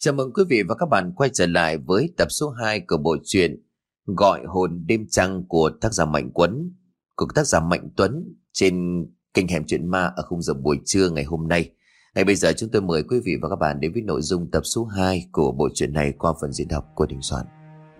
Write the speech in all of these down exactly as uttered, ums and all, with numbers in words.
Chào mừng quý vị và các bạn quay trở lại với tập số hai của bộ truyện Gọi hồn đêm trăng của tác giả Mạnh Quấn, của tác giả Mạnh Tuấn trên kênh Hẻm Chuyện Ma ở khung giờ buổi trưa ngày hôm nay. Ngay bây giờ chúng tôi mời quý vị và các bạn đến với nội dung tập số hai của bộ truyện này qua phần diễn đọc của Đình Soạn.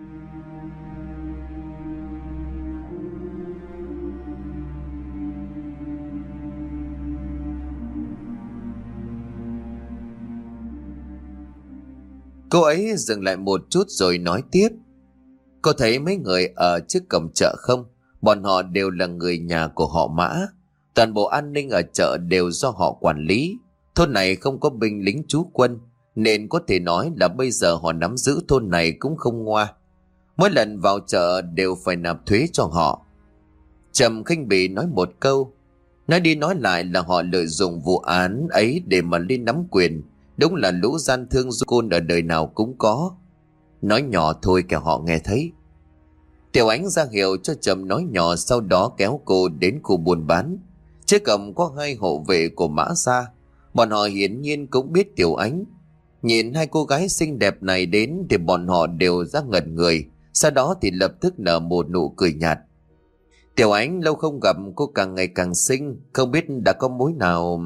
Cô ấy dừng lại một chút rồi nói tiếp. Cô thấy mấy người ở trước cổng chợ không? Bọn họ đều là người nhà của họ Mã. Toàn bộ an ninh ở chợ đều do họ quản lý. Thôn này không có binh lính trú quân, nên có thể nói là bây giờ họ nắm giữ thôn này cũng không ngoa. Mỗi lần vào chợ đều phải nạp thuế cho họ. Trầm khinh bỉ nói một câu. Nói đi nói lại là họ lợi dụng vụ án ấy để mà lên nắm quyền. Đúng là lũ gian thương du côn ở đời nào cũng có. Nói nhỏ thôi kẻo họ nghe thấy. Tiểu Ánh ra hiệu cho Trầm nói nhỏ, sau đó kéo cô đến khu buôn bán. Trước cổng có hai hộ vệ của Mã Gia. Bọn họ hiển nhiên cũng biết Tiểu Ánh. Nhìn hai cô gái xinh đẹp này đến thì bọn họ đều ra ngẩn người. Sau đó thì lập tức nở một nụ cười nhạt. Tiểu Ánh lâu không gặp, cô càng ngày càng xinh, không biết đã có mối nào.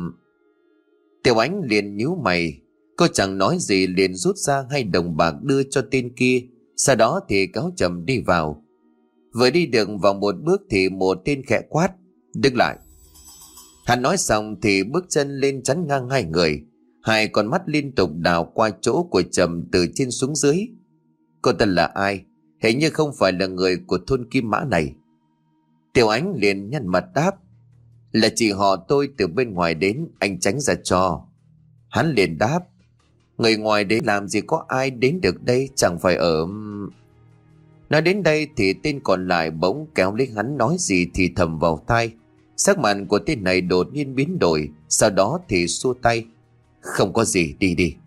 Tiểu Ánh liền nhíu mày. Cô chẳng nói gì liền rút ra hai đồng bạc đưa cho tên kia. Sau đó thì kéo Trầm đi vào. Vừa đi được vào một bước thì một tên khẽ quát. Đứng lại. Hắn nói xong thì bước chân lên chắn ngang hai người. Hai con mắt liên tục đảo qua chỗ của Trầm từ trên xuống dưới. Cô ta là ai? Hình như không phải là người của thôn Kim Mã này. Tiểu Ánh liền nhăn mặt đáp. Là chị họ tôi từ bên ngoài đến, anh tránh ra cho. Hắn liền đáp. Người ngoài đến làm gì có ai đến được đây, chẳng phải ở... Nói đến đây thì tên còn lại bỗng kéo lấy hắn nói gì thì thầm vào tai. Sắc mặt của tên này đột nhiên biến đổi, sau đó thì xua tay. Không có gì, đi đi.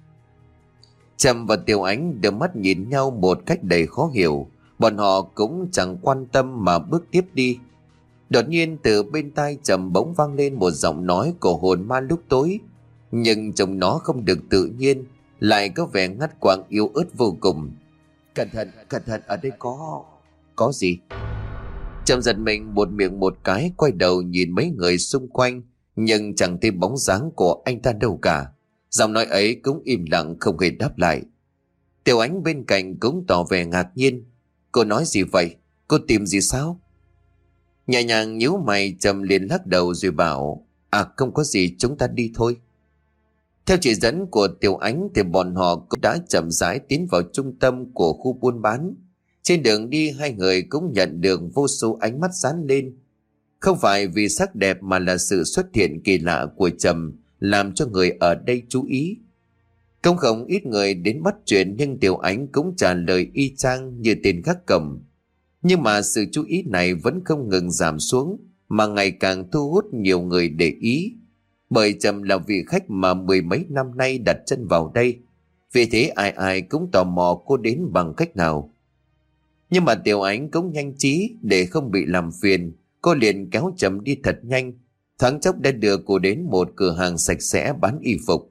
Trầm và Tiểu Ánh đưa mắt nhìn nhau một cách đầy khó hiểu. Bọn họ cũng chẳng quan tâm mà bước tiếp đi. Đột nhiên từ bên tai Trầm bỗng vang lên một giọng nói của hồn ma lúc tối. Nhưng trông nó không được tự nhiên, lại có vẻ ngắt quãng yếu ớt vô cùng. Cẩn thận, cẩn thận, ở đây có... Có gì? Trầm giật mình một miệng một cái, quay đầu nhìn mấy người xung quanh, nhưng chẳng thấy bóng dáng của anh ta đâu cả. Giọng nói ấy cũng im lặng không hề đáp lại. Tiểu Ánh bên cạnh cũng tỏ vẻ ngạc nhiên. Cô nói gì vậy? Cô tìm gì sao? Nhẹ nhàng nhíu mày, Trầm liền lắc đầu rồi bảo. À không có gì, chúng ta đi thôi. Theo chỉ dẫn của Tiểu Ánh thì bọn họ cũng đã chậm rãi tiến vào trung tâm của khu buôn bán. Trên đường đi hai người cũng nhận được vô số ánh mắt dán lên. Không phải vì sắc đẹp mà là sự xuất hiện kỳ lạ của Trầm làm cho người ở đây chú ý. Không không ít người đến bắt chuyện, nhưng Tiểu Ánh cũng trả lời y chang như tên gác cổng. Nhưng mà sự chú ý này vẫn không ngừng giảm xuống, mà ngày càng thu hút nhiều người để ý. Bởi Trầm là vị khách mà mười mấy năm nay đặt chân vào đây. Vì thế ai ai cũng tò mò cô đến bằng cách nào. Nhưng mà Tiểu Ánh cũng nhanh trí, để không bị làm phiền, cô liền kéo Trầm đi thật nhanh. Thoáng chốc đã đưa cô đến một cửa hàng sạch sẽ bán y phục.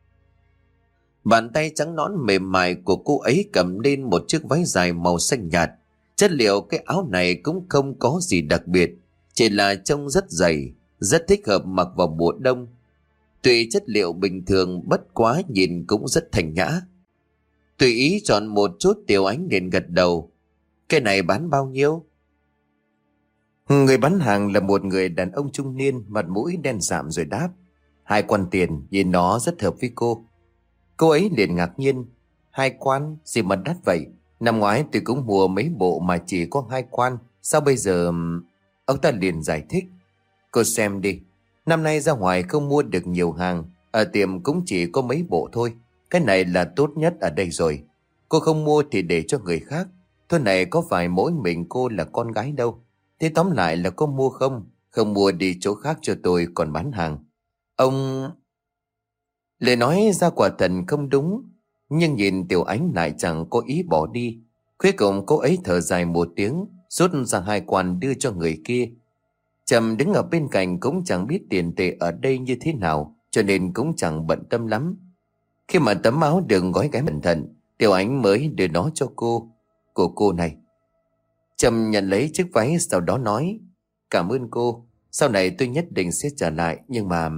Bàn tay trắng nõn mềm mại của cô ấy cầm lên một chiếc váy dài màu xanh nhạt. Chất liệu cái áo này cũng không có gì đặc biệt, chỉ là trông rất dày, rất thích hợp mặc vào mùa đông. Tuy chất liệu bình thường, bất quá nhìn cũng rất thanh nhã. Tùy ý chọn một chút, Tiểu Ánh liền gật đầu. Cái này bán bao nhiêu? Người bán hàng là một người đàn ông trung niên, mặt mũi đen sạm rồi đáp. Hai quan tiền, nhìn nó rất hợp với cô. Cô ấy liền ngạc nhiên. Hai quan? Gì mà đắt vậy? Năm ngoái tôi cũng mua mấy bộ mà chỉ có hai quan. Sao bây giờ... Ông ta liền giải thích. Cô xem đi. Năm nay ra ngoài không mua được nhiều hàng. Ở tiệm cũng chỉ có mấy bộ thôi. Cái này là tốt nhất ở đây rồi. Cô không mua thì để cho người khác. Thôi này có phải mỗi mình cô là con gái đâu. Thế tóm lại là có mua không? Không mua đi chỗ khác cho tôi còn bán hàng. Ông... Lời nói ra quả thần không đúng. Nhưng nhìn Tiểu Ánh lại chẳng có ý bỏ đi. Cuối cùng cô ấy thở dài một tiếng, rút ra hai quan đưa cho người kia. Trầm đứng ở bên cạnh cũng chẳng biết tiền tệ ở đây như thế nào, cho nên cũng chẳng bận tâm lắm. Khi mà tấm áo được gói ghém cẩn thận, Tiểu Ánh mới đưa nó cho cô. Của cô này. Trầm nhận lấy chiếc váy, sau đó nói: Cảm ơn cô, sau này tôi nhất định sẽ trả lại. Nhưng mà...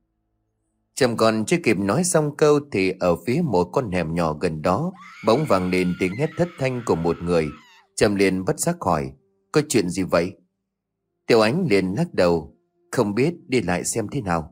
Trầm còn chưa kịp nói xong câu thì ở phía một con hẻm nhỏ gần đó bỗng vang lên tiếng hét thất thanh của một người. Trầm liền bất giác hỏi: Có chuyện gì vậy? Tiểu Ánh liền lắc đầu: Không biết, đi lại xem thế nào.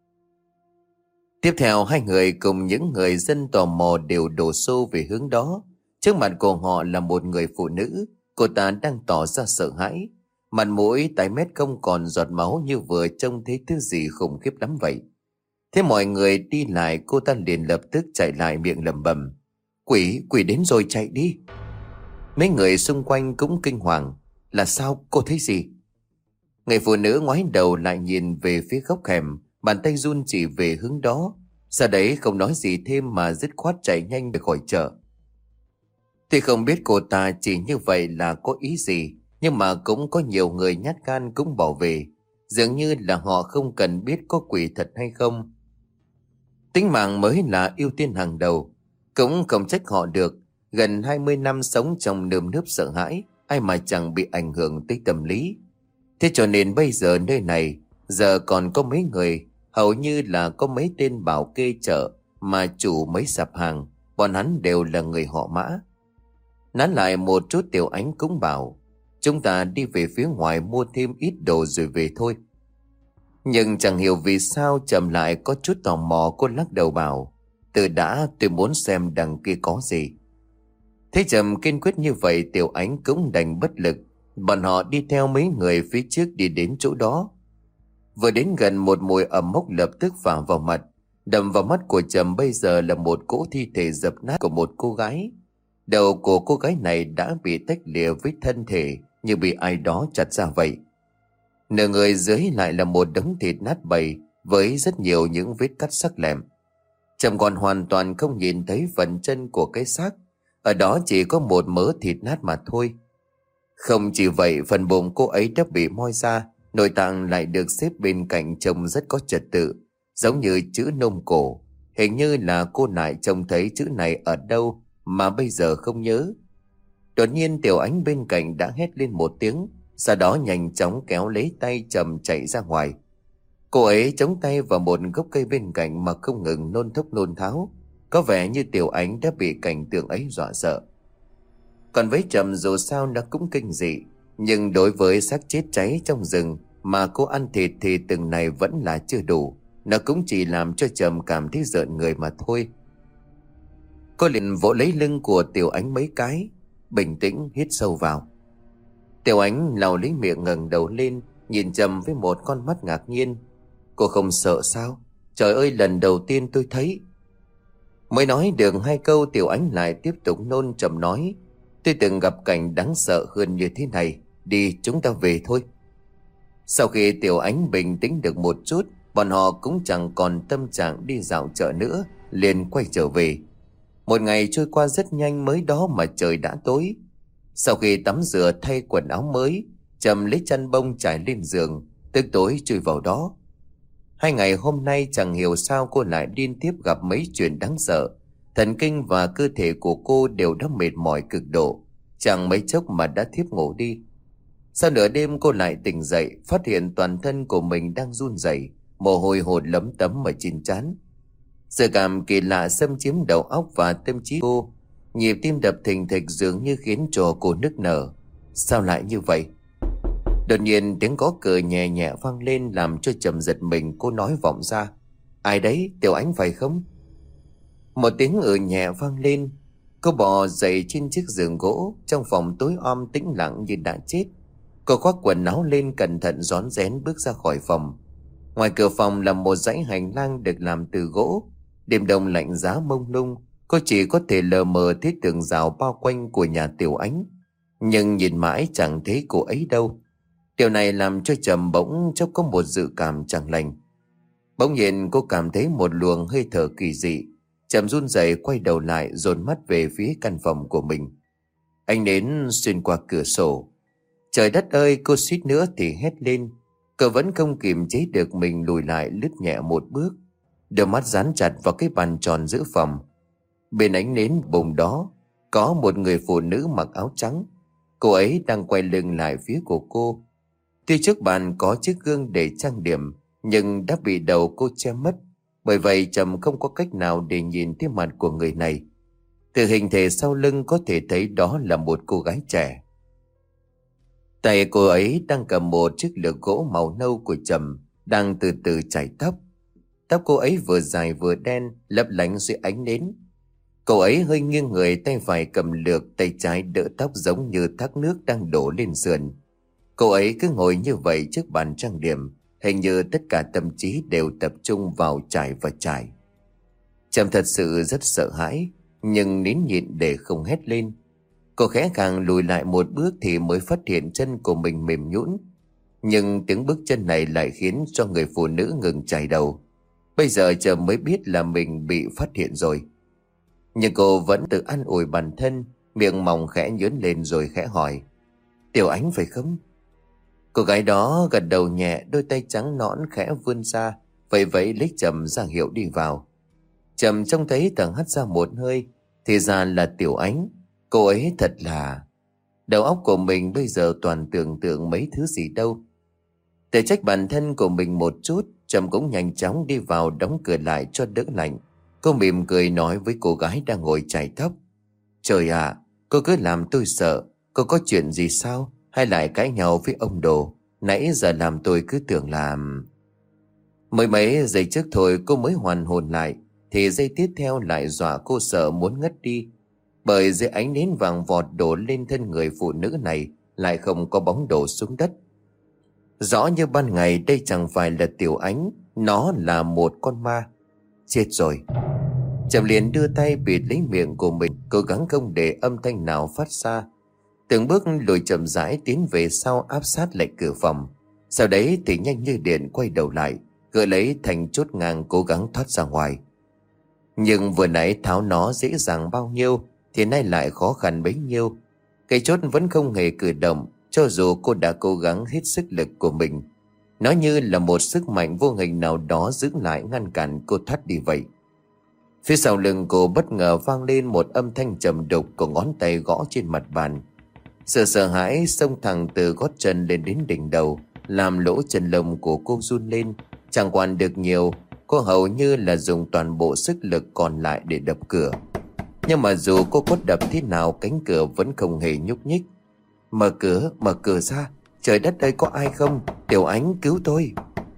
Tiếp theo hai người cùng những người dân tò mò đều đổ xô về hướng đó. Trước mặt của họ là một người phụ nữ. Cô ta đang tỏ ra sợ hãi, mặt mũi tái mét không còn giọt máu, như vừa trông thấy thứ gì khủng khiếp lắm vậy. Thế mọi người đi lại, cô ta liền lập tức chạy lại miệng lẩm bẩm: Quỷ, quỷ đến rồi, chạy đi. Mấy người xung quanh cũng kinh hoàng: Là sao, cô thấy gì? Người phụ nữ ngoái đầu lại nhìn về phía góc hẻm, bàn tay run chỉ về hướng đó. Sau đấy không nói gì thêm mà dứt khoát chạy nhanh về khỏi chợ. Tuy không biết cô ta chỉ như vậy là có ý gì, nhưng mà cũng có nhiều người nhát gan cũng bỏ về. Dường như là họ không cần biết có quỷ thật hay không. Tính mạng mới là ưu tiên hàng đầu. Cũng không trách họ được. Gần hai mươi năm sống trong nơm nớp sợ hãi, ai mà chẳng bị ảnh hưởng tới tâm lý. Thế cho nên bây giờ nơi này giờ còn có mấy người, hầu như là có mấy tên bảo kê chợ mà chủ mấy sạp hàng, bọn hắn đều là người họ Mã. Nán lại một chút, Tiểu Ánh cũng bảo: Chúng ta đi về phía ngoài mua thêm ít đồ rồi về thôi. Nhưng chẳng hiểu vì sao Trầm lại có chút tò mò. Cô lắc đầu bảo: Từ đã, tôi muốn xem đằng kia có gì. Thấy Trầm kiên quyết như vậy, Tiểu Ánh cũng đành bất lực. Bọn họ đi theo mấy người phía trước đi đến chỗ đó. Vừa đến gần, một mùi ẩm mốc lập tức phả vào mặt. Đầm vào mắt của Trầm bây giờ là một cỗ thi thể dập nát của một cô gái. Đầu của cô gái này đã bị tách lìa với thân thể, như bị ai đó chặt ra vậy. Nửa người dưới lại là một đống thịt nát bầy với rất nhiều những vết cắt sắc lẹm. Trầm còn hoàn toàn không nhìn thấy phần chân của cái xác, ở đó chỉ có một mớ thịt nát mà thôi. Không chỉ vậy, phần bụng cô ấy đã bị moi ra, nội tạng lại được xếp bên cạnh trông rất có trật tự, giống như chữ nôm cổ. Hình như là cô nại trông thấy chữ này ở đâu mà bây giờ không nhớ. Đột nhiên Tiểu Ánh bên cạnh đã hét lên một tiếng, sau đó nhanh chóng kéo lấy tay Trầm chạy ra ngoài. Cô ấy chống tay vào một gốc cây bên cạnh mà không ngừng nôn thốc nôn tháo, có vẻ như Tiểu Ánh đã bị cảnh tượng ấy dọa sợ. Còn với Trầm dù sao nó cũng kinh dị, nhưng đối với xác chết cháy trong rừng mà cô ăn thịt thì từng này vẫn là chưa đủ. Nó cũng chỉ làm cho Trầm cảm thấy rợn người mà thôi. Cô liền vỗ lấy lưng của Tiểu Ánh mấy cái, bình tĩnh hít sâu vào. Tiểu Ánh lau lấy miệng, ngẩng đầu lên nhìn Trầm với một con mắt ngạc nhiên. Cô không sợ sao? Trời ơi, lần đầu tiên tôi thấy. Mới nói được hai câu, Tiểu Ánh lại tiếp tục nôn. Trầm nói: Tôi từng gặp cảnh đáng sợ hơn như thế này. Đi, chúng ta về thôi. Sau khi Tiểu Ánh bình tĩnh được một chút, bọn họ cũng chẳng còn tâm trạng đi dạo chợ nữa, liền quay trở về. Một ngày trôi qua rất nhanh, mới đó mà trời đã tối. Sau khi tắm rửa thay quần áo mới, Trầm lấy chăn bông trải lên giường, tức tối chui vào đó. Hai ngày hôm nay chẳng hiểu sao cô lại liên tiếp gặp mấy chuyện đáng sợ. Thần kinh và cơ thể của cô đều đã mệt mỏi cực độ, chẳng mấy chốc mà đã thiếp ngủ đi. Sau nửa đêm cô lại tỉnh dậy, phát hiện toàn thân của mình đang run rẩy, mồ hôi hột lấm tấm ở trên trán. Sự cảm kỳ lạ xâm chiếm đầu óc và tâm trí cô, nhịp tim đập thình thịch dường như khiến cho cô nức nở. Sao lại như vậy? Đột nhiên tiếng gõ cửa nhẹ nhẹ vang lên làm cho Trầm giật mình. Cô nói vọng ra: Ai đấy, Tiểu Ánh phải không? Một tiếng ừ nhẹ vang lên. Cô bò dậy trên chiếc giường gỗ. Trong phòng tối om tĩnh lặng như đã chết. Cô khoác quần áo lên, cẩn thận rón rén bước ra khỏi phòng. Ngoài cửa phòng là một dãy hành lang được làm từ gỗ. Đêm đông lạnh giá mông lung, cô chỉ có thể lờ mờ thấy tường rào bao quanh của nhà Tiểu Ánh, nhưng nhìn mãi chẳng thấy cô ấy đâu. Điều này làm cho Trầm bỗng chốc có một dự cảm chẳng lành. Bỗng nhiên cô cảm thấy một luồng hơi thở kỳ dị. Trầm run rẩy quay đầu lại, dồn mắt về phía căn phòng của mình. Ánh nến xuyên qua cửa sổ. Trời đất ơi, cô suýt nữa thì hét lên. Cô vẫn không kiềm chế được mình, lùi lại lướt nhẹ một bước. đôi mắt dán chặt vào cái bàn tròn giữa phòng. Bên ánh nến bùng đó có một người phụ nữ mặc áo trắng. Cô ấy đang quay lưng lại phía của cô. Tuy trước bàn có chiếc gương để trang điểm, nhưng đã bị đầu cô che mất. Bởi vậy Trầm không có cách nào để nhìn thấy mặt của người này. Từ hình thể sau lưng có thể thấy đó là một cô gái trẻ. Tay cô ấy đang cầm một chiếc lược gỗ màu nâu của Trầm, đang từ từ chải tóc. Tóc cô ấy vừa dài vừa đen, lấp lánh dưới ánh nến. Cô ấy hơi nghiêng người, tay phải cầm lược, tay trái đỡ tóc giống như thác nước đang đổ lên sườn. Cô ấy cứ ngồi như vậy trước bàn trang điểm, hình như tất cả tâm trí đều tập trung vào chải và chải. Trầm thật sự rất sợ hãi, nhưng nín nhịn để không hét lên. Cô khẽ khàng lùi lại một bước thì mới phát hiện chân của mình mềm nhũn. Nhưng tiếng bước chân này lại khiến cho người phụ nữ ngừng chải đầu. Bây giờ Trầm mới biết là mình bị phát hiện rồi. Nhưng cô vẫn tự an ủi bản thân, miệng mỏng khẽ nhớn lên rồi khẽ hỏi: Tiểu Ánh phải không? Cô gái đó gật đầu nhẹ, đôi tay trắng nõn khẽ vươn ra, vẫy vẫy lấy Trầm ra hiệu đi vào. Trầm trông thấy thở hắt ra một hơi, thì ra là Tiểu Ánh. Cô ấy thật là... Đầu óc của mình bây giờ toàn tưởng tượng mấy thứ gì đâu. Để trách bản thân của mình một chút, Trầm cũng nhanh chóng đi vào đóng cửa lại cho đỡ lạnh. Cô mỉm cười nói với cô gái đang ngồi chải tóc: Trời ạ, cô cứ làm tôi sợ. Cô có chuyện gì sao? Hay lại cãi nhau với ông Đồ? Nãy giờ làm tôi cứ tưởng là... Mới mấy giây trước thôi cô mới hoàn hồn lại, thì giây tiếp theo lại dọa cô sợ muốn ngất đi. Bởi dưới ánh nến vàng vọt đổ lên thân người phụ nữ này lại không có bóng đổ xuống đất. Rõ như ban ngày đây chẳng phải là Tiểu Ánh, nó là một con ma. Chết rồi. Trầm liền đưa tay bịt lấy miệng của mình, cố gắng không để âm thanh nào phát ra. Từng bước lùi chậm rãi tiến về sau, áp sát lại cửa phòng. Sau đấy thì nhanh như điện quay đầu lại, gỡ lấy thành chốt ngang cố gắng thoát ra ngoài. Nhưng vừa nãy tháo nó dễ dàng bao nhiêu thì nay lại khó khăn bấy nhiêu. Cái chốt vẫn không hề cử động, cho dù cô đã cố gắng hết sức lực của mình. Nó như là một sức mạnh vô hình nào đó giữ lại, ngăn cản cô thoát đi vậy. Phía sau lưng cô bất ngờ vang lên một âm thanh trầm đục của ngón tay gõ trên mặt bàn. Sự sợ hãi xông thẳng từ gót chân lên đến đỉnh đầu, làm lỗ chân lông của cô run lên. Chẳng quản được nhiều, cô hầu như là dùng toàn bộ sức lực còn lại để đập cửa. Nhưng mà dù cô có đập thế nào, cánh cửa vẫn không hề nhúc nhích. Mở cửa, mở cửa ra. Trời đất ơi, có ai không? Tiểu Ánh cứu tôi.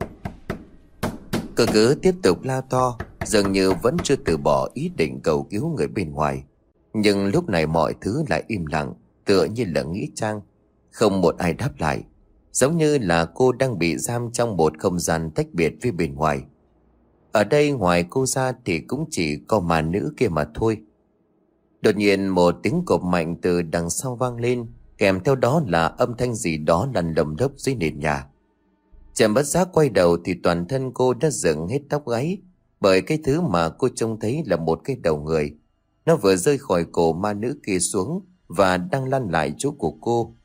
Cô cứ tiếp tục la to, dường như vẫn chưa từ bỏ ý định cầu cứu người bên ngoài. Nhưng lúc này mọi thứ lại im lặng, tựa như là nghĩa trang. Không một ai đáp lại, giống như là cô đang bị giam trong một không gian tách biệt với bên ngoài. Ở đây ngoài cô ra thì cũng chỉ có mà nữ kia mà thôi. Đột nhiên một tiếng cộp mạnh từ đằng sau vang lên, kèm theo đó là âm thanh gì đó lăn lầm đốc dưới nền nhà. Trầm bất giác quay đầu thì toàn thân cô đã dựng hết tóc gáy, bởi cái thứ mà cô trông thấy là một cái đầu người. Nó vừa rơi khỏi cổ ma nữ kia xuống và đang lăn lại chỗ của cô.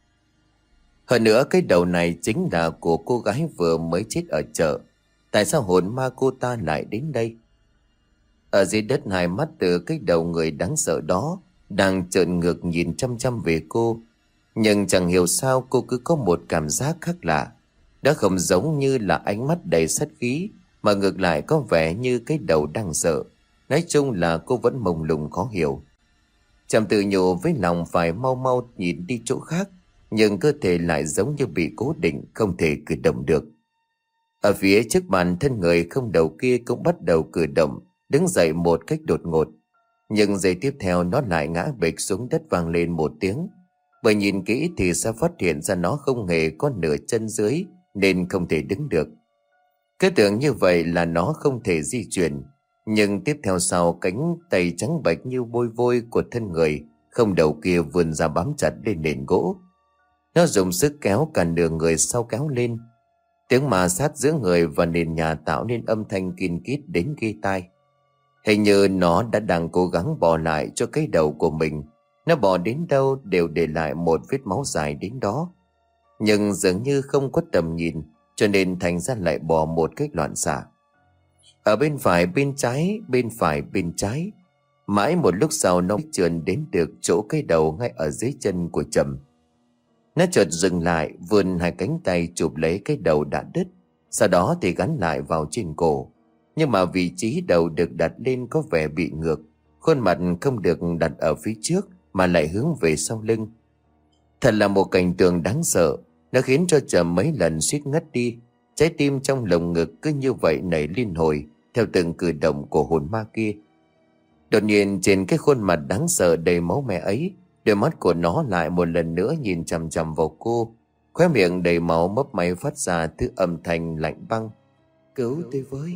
Hơn nữa cái đầu này chính là của cô gái vừa mới chết ở chợ. Tại sao hồn ma cô ta lại đến đây? Ở dưới đất, hai mắt từ cái đầu người đáng sợ đó đang trợn ngược nhìn chăm chăm về cô. Nhưng chẳng hiểu sao cô cứ có một cảm giác khác lạ. Đó không giống như là ánh mắt đầy sát khí, mà ngược lại có vẻ như cái đầu đang sợ. Nói chung là cô vẫn mông lung khó hiểu. Trầm tự nhủ với lòng phải mau mau nhìn đi chỗ khác, nhưng cơ thể lại giống như bị cố định, không thể cử động được. Ở phía trước bàn, thân người không đầu kia cũng bắt đầu cử động, đứng dậy một cách đột ngột. Nhưng giây tiếp theo nó lại ngã bịch xuống đất, vang lên một tiếng. Bởi nhìn kỹ thì sẽ phát hiện ra nó không hề có nửa chân dưới, nên không thể đứng được. Cứ tưởng như vậy là nó không thể di chuyển. Nhưng tiếp theo sau, cánh tay trắng bệch như bôi vôi của thân người không đầu kia vươn ra bám chặt lên nền gỗ. Nó dùng sức kéo cả nửa người sau kéo lên. Tiếng ma sát giữa người và nền nhà tạo nên âm thanh kin kít đến ghê tai. Hình như nó đã đang cố gắng bò lại cho cái đầu của mình. Nó bò đến đâu đều để lại một vết máu dài đến đó. Nhưng dường như không có tầm nhìn, cho nên thành ra lại bò một cách loạn xạ. Ở bên phải, bên trái, bên phải, bên trái. Mãi một lúc sau nó trườn đến được chỗ cái đầu ngay ở dưới chân của Trầm. Nó chợt dừng lại, vươn hai cánh tay chụp lấy cái đầu đã đứt, sau đó thì gắn lại vào trên cổ. Nhưng mà vị trí đầu được đặt lên có vẻ bị ngược, khuôn mặt không được đặt ở phía trước mà lại hướng về sau lưng. Thật là một cảnh tượng đáng sợ, nó khiến cho Trầm mấy lần suýt ngất đi. Trái tim trong lồng ngực cứ như vậy nảy liên hồi theo từng cử động của hồn ma kia. Đột nhiên trên cái khuôn mặt đáng sợ đầy máu me ấy, đôi mắt của nó lại một lần nữa nhìn chằm chằm vào cô, khóe miệng đầy máu mấp máy phát ra thứ âm thanh lạnh băng. Cứu tôi với.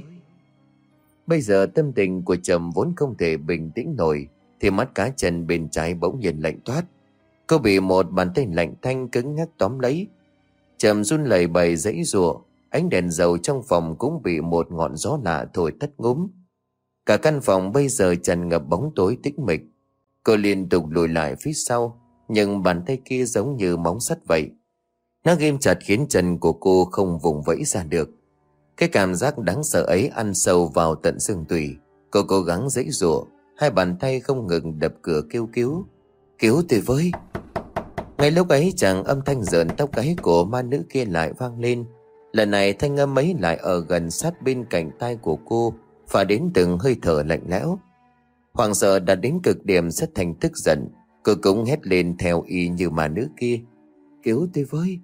Bây giờ tâm tình của Trầm vốn không thể bình tĩnh nổi, thì mắt cá chân bên trái bỗng nhiên lạnh toát. Cô bị một bàn tay lạnh tanh cứng nhắc tóm lấy. Trầm run lẩy bẩy giãy giụa, ánh đèn dầu trong phòng cũng bị một ngọn gió lạ thổi tắt ngúm. Cả căn phòng bây giờ tràn ngập bóng tối tĩnh mịch. Cô liên tục lùi lại phía sau, nhưng bàn tay kia giống như móng sắt vậy. Nó ghim chặt khiến chân của cô không vùng vẫy ra được. Cái cảm giác đáng sợ ấy ăn sâu vào tận xương tủy. Cô cố gắng giãy giụa, hai bàn tay không ngừng đập cửa kêu cứu. Cứu tôi với. Ngay lúc ấy chàng âm thanh rợn tóc gáy của ma nữ kia lại vang lên. Lần này thanh âm ấy lại ở gần sát bên cạnh tai của cô, phả đến từng hơi thở lạnh lẽo. Hoàng sợ đã đến cực điểm, rất thành tức giận. Cô cũng hét lên theo y như ma nữ kia. Cứu tôi với.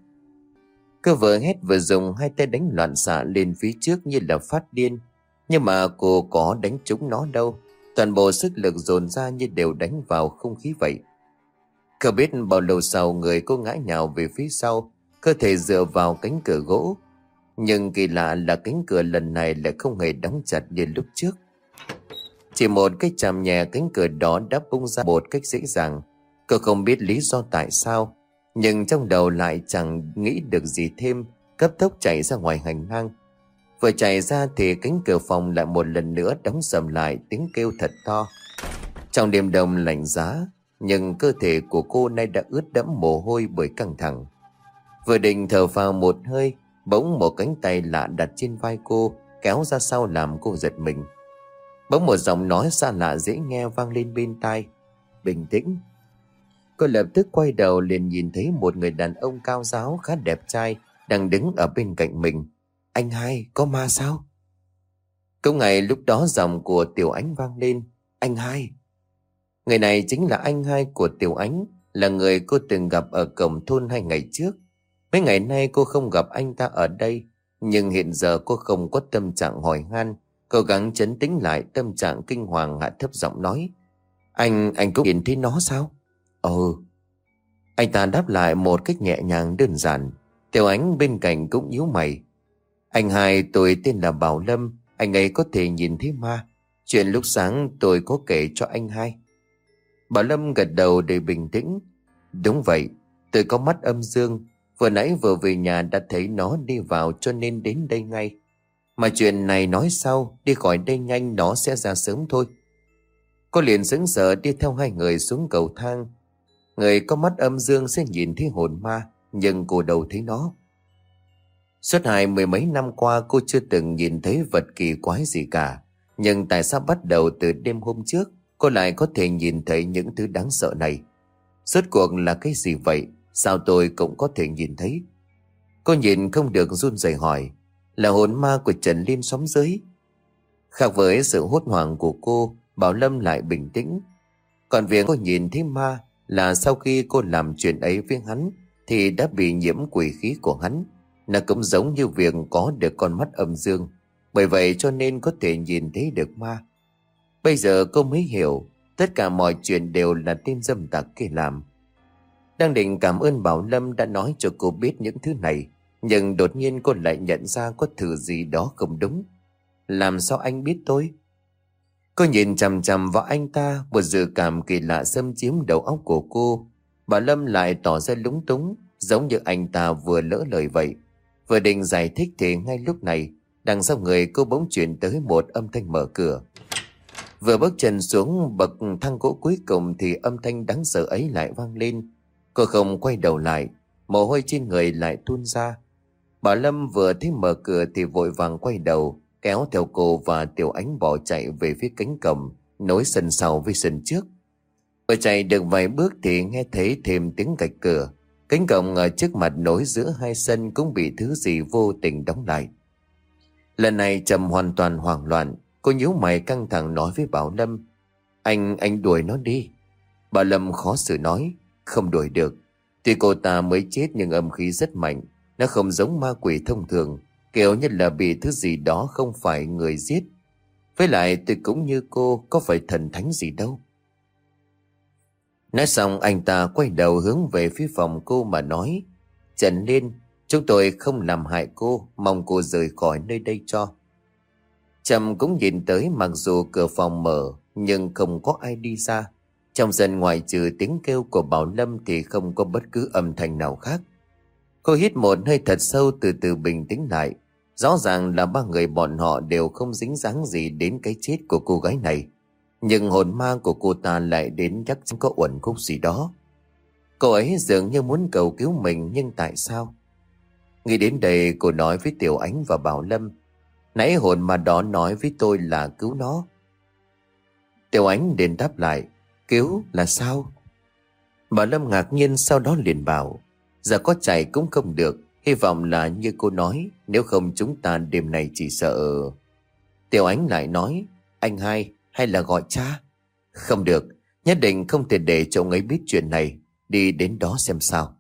Cô vừa hét vừa dùng hai tay đánh loạn xạ lên phía trước như là phát điên. Nhưng mà cô có đánh trúng nó đâu. Toàn bộ sức lực dồn ra như đều đánh vào không khí vậy. Không biết bao lâu sau người cô ngã nhào về phía sau, cơ thể dựa vào cánh cửa gỗ. Nhưng kỳ lạ là cánh cửa lần này lại không hề đóng chặt như lúc trước. Chỉ một cái chạm nhẹ cánh cửa đó đã bung ra một cách dễ dàng. Cô không biết lý do tại sao, nhưng trong đầu lại chẳng nghĩ được gì thêm, cấp tốc chạy ra ngoài hành lang. Vừa chạy ra thì cánh cửa phòng lại một lần nữa đóng sầm lại, tiếng kêu thật to. Trong đêm đông lạnh giá, nhưng cơ thể của cô nay đã ướt đẫm mồ hôi bởi căng thẳng. Vừa định thở phào một hơi, bỗng một cánh tay lạ đặt trên vai cô, kéo ra sau làm cô giật mình. Bỗng một giọng nói xa lạ dễ nghe vang lên bên tai. Bình tĩnh. Cô lập tức quay đầu liền nhìn thấy một người đàn ông cao ráo khá đẹp trai đang đứng ở bên cạnh mình. Anh hai, có ma sao? Cũng ngay lúc đó giọng của Tiểu Ánh vang lên. Anh hai. Người này chính là anh hai của Tiểu Ánh, là người cô từng gặp ở cổng thôn hai ngày trước. Mấy ngày nay cô không gặp anh ta ở đây, nhưng hiện giờ cô không có tâm trạng hỏi han, cố gắng trấn tĩnh lại tâm trạng kinh hoàng, hạ thấp giọng nói. Anh, anh cũng nhìn thấy nó sao? Ừ. Anh ta đáp lại một cách nhẹ nhàng đơn giản. Tiểu Ánh bên cạnh cũng nhíu mày. Anh hai, tôi tên là Bảo Lâm, anh ấy có thể nhìn thấy ma. Chuyện lúc sáng tôi có kể cho anh hai. Bảo Lâm gật đầu để bình tĩnh. Đúng vậy, tôi có mắt âm dương. Vừa nãy vừa về nhà đã thấy nó đi vào cho nên đến đây ngay. Mà chuyện này nói sau, đi khỏi đây nhanh nó sẽ ra sớm thôi. Cô liền sững sờ đi theo hai người xuống cầu thang. Người có mắt âm dương sẽ nhìn thấy hồn ma, nhưng cô đâu thấy nó. Suốt hai mười mấy năm qua cô chưa từng nhìn thấy vật kỳ quái gì cả. Nhưng tại sao bắt đầu từ đêm hôm trước cô lại có thể nhìn thấy những thứ đáng sợ này? Rốt cuộc là cái gì vậy? Sao tôi cũng có thể nhìn thấy? Cô nhìn không được run rẩy hỏi. Là hồn ma của Trần Liên xóm dưới. Khác với sự hốt hoảng của cô, Bảo Lâm lại bình tĩnh. Còn việc cô nhìn thấy ma là sau khi cô làm chuyện ấy với hắn thì đã bị nhiễm quỷ khí của hắn. Nó cũng giống như việc có được con mắt âm dương, bởi vậy cho nên có thể nhìn thấy được ma. Bây giờ cô mới hiểu tất cả mọi chuyện đều là tên dâm tặc kia làm. Đang định cảm ơn Bảo Lâm đã nói cho cô biết những thứ này, nhưng đột nhiên cô lại nhận ra có thứ gì đó không đúng. Làm sao anh biết tôi? Cô nhìn chằm chằm vào anh ta, một dự cảm kỳ lạ xâm chiếm đầu óc của cô. Bảo Lâm lại tỏ ra lúng túng, giống như anh ta vừa lỡ lời vậy. Vừa định giải thích thì ngay lúc này, đằng sau người cô bỗng chuyển tới một âm thanh mở cửa. Vừa bước chân xuống bậc thang gỗ cuối cùng thì âm thanh đáng sợ ấy lại vang lên. Cô không quay đầu lại, mồ hôi trên người lại tuôn ra. Bảo Lâm vừa thấy mở cửa thì vội vàng quay đầu, kéo theo cô và Tiểu Ánh bỏ chạy về phía cánh cổng nối sân sau với sân trước. Vừa chạy được vài bước thì nghe thấy thêm tiếng gạch cửa. Cánh cổng ở trước mặt nối giữa hai sân cũng bị thứ gì vô tình đóng lại. Lần này Trầm hoàn toàn hoảng loạn. Cô nhíu mày căng thẳng nói với Bảo Lâm: Anh, anh đuổi nó đi. Bảo Lâm khó xử nói: Không đuổi được. Tuy cô ta mới chết nhưng âm khí rất mạnh. Nó không giống ma quỷ thông thường, kiểu như là bị thứ gì đó không phải người giết. Với lại tôi cũng như cô, có phải thần thánh gì đâu. Nói xong anh ta quay đầu hướng về phía phòng cô mà nói: Trần Liên, chúng tôi không làm hại cô, mong cô rời khỏi nơi đây cho. Trầm cũng nhìn tới, mặc dù cửa phòng mở nhưng không có ai đi ra. Trong sân ngoài trừ tiếng kêu của Bảo Lâm thì không có bất cứ âm thanh nào khác. Cô hít một hơi thật sâu, từ từ bình tĩnh lại. Rõ ràng là ba người bọn họ đều không dính dáng gì đến cái chết của cô gái này, nhưng hồn ma của cô ta lại đến chắc chắn có uẩn khúc gì đó. Cô ấy dường như muốn cầu cứu mình, nhưng tại sao? Nghĩ đến đây cô nói với Tiểu Ánh và Bảo Lâm: Nãy hồn ma đó nói với tôi là cứu nó. Tiểu Ánh liền đáp lại: Cứu là sao? Bảo Lâm ngạc nhiên, sau đó liền bảo: Giờ có chạy cũng không được. Hy vọng là như cô nói, nếu không chúng ta đêm nay chỉ sợ. Tiểu Ánh lại nói: Anh hai, hay là gọi cha? Không được, nhất định không thể để cho ông ấy biết chuyện này. Đi đến đó xem sao.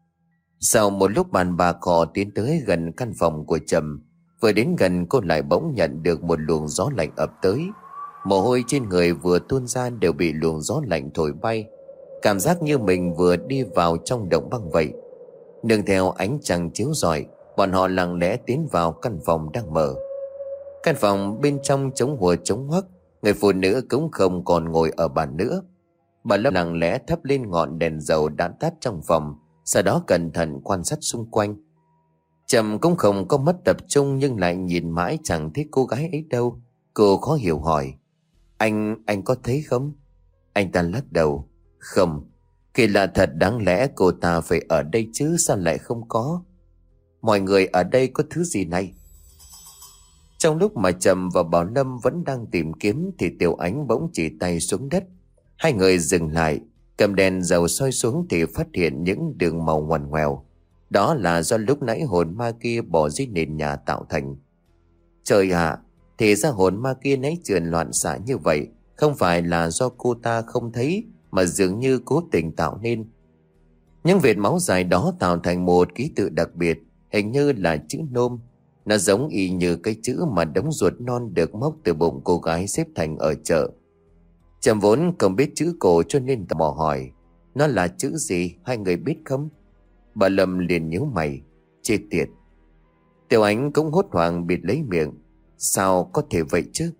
Sau một lúc bàn bạc họ tiến tới gần căn phòng của Trầm. Vừa đến gần cô lại bỗng nhận được một luồng gió lạnh ập tới. Mồ hôi trên người vừa tuôn ra đều bị luồng gió lạnh thổi bay. Cảm giác như mình vừa đi vào trong động băng vậy. Nương theo ánh trăng chiếu rọi, bọn họ lặng lẽ tiến vào căn phòng đang mở. Căn phòng bên trong trống hùa trống hoắc, người phụ nữ cũng không còn ngồi ở bàn nữa. Bà Lâm lặng lẽ thắp lên ngọn đèn dầu đã tắt trong phòng, sau đó cẩn thận quan sát xung quanh. Trầm cũng không có mất tập trung, nhưng lại nhìn mãi chẳng thấy cô gái ấy đâu. Cô khó hiểu hỏi: Anh, anh có thấy không? Anh ta lắc đầu: Không. Kỳ lạ thật, đáng lẽ cô ta phải ở đây chứ, sao lại không có? Mọi người ở đây có thứ gì này? Trong lúc mà Trầm và Bảo Lâm vẫn đang tìm kiếm thì Tiểu Ánh bỗng chỉ tay xuống đất. Hai người dừng lại, cầm đèn dầu soi xuống thì phát hiện những đường màu ngoằn ngoèo. Đó là do lúc nãy hồn ma kia bỏ dưới nền nhà tạo thành. Trời ạ, thì ra hồn ma kia nãy trườn loạn xạ như vậy không phải là do cô ta không thấy, mà dường như cố tình tạo nên. Những vệt máu dài đó tạo thành một ký tự đặc biệt, hình như là chữ nôm. Nó giống y như cái chữ mà đống ruột non được móc từ bụng cô gái xếp thành ở chợ. Trầm vốn không biết chữ cổ cho nên tò mò hỏi: Nó là chữ gì, hai người biết không? Bà Lâm liền nhíu mày: Chết tiệt. Tiểu Ánh cũng hốt hoảng bịt lấy miệng: Sao có thể vậy chứ?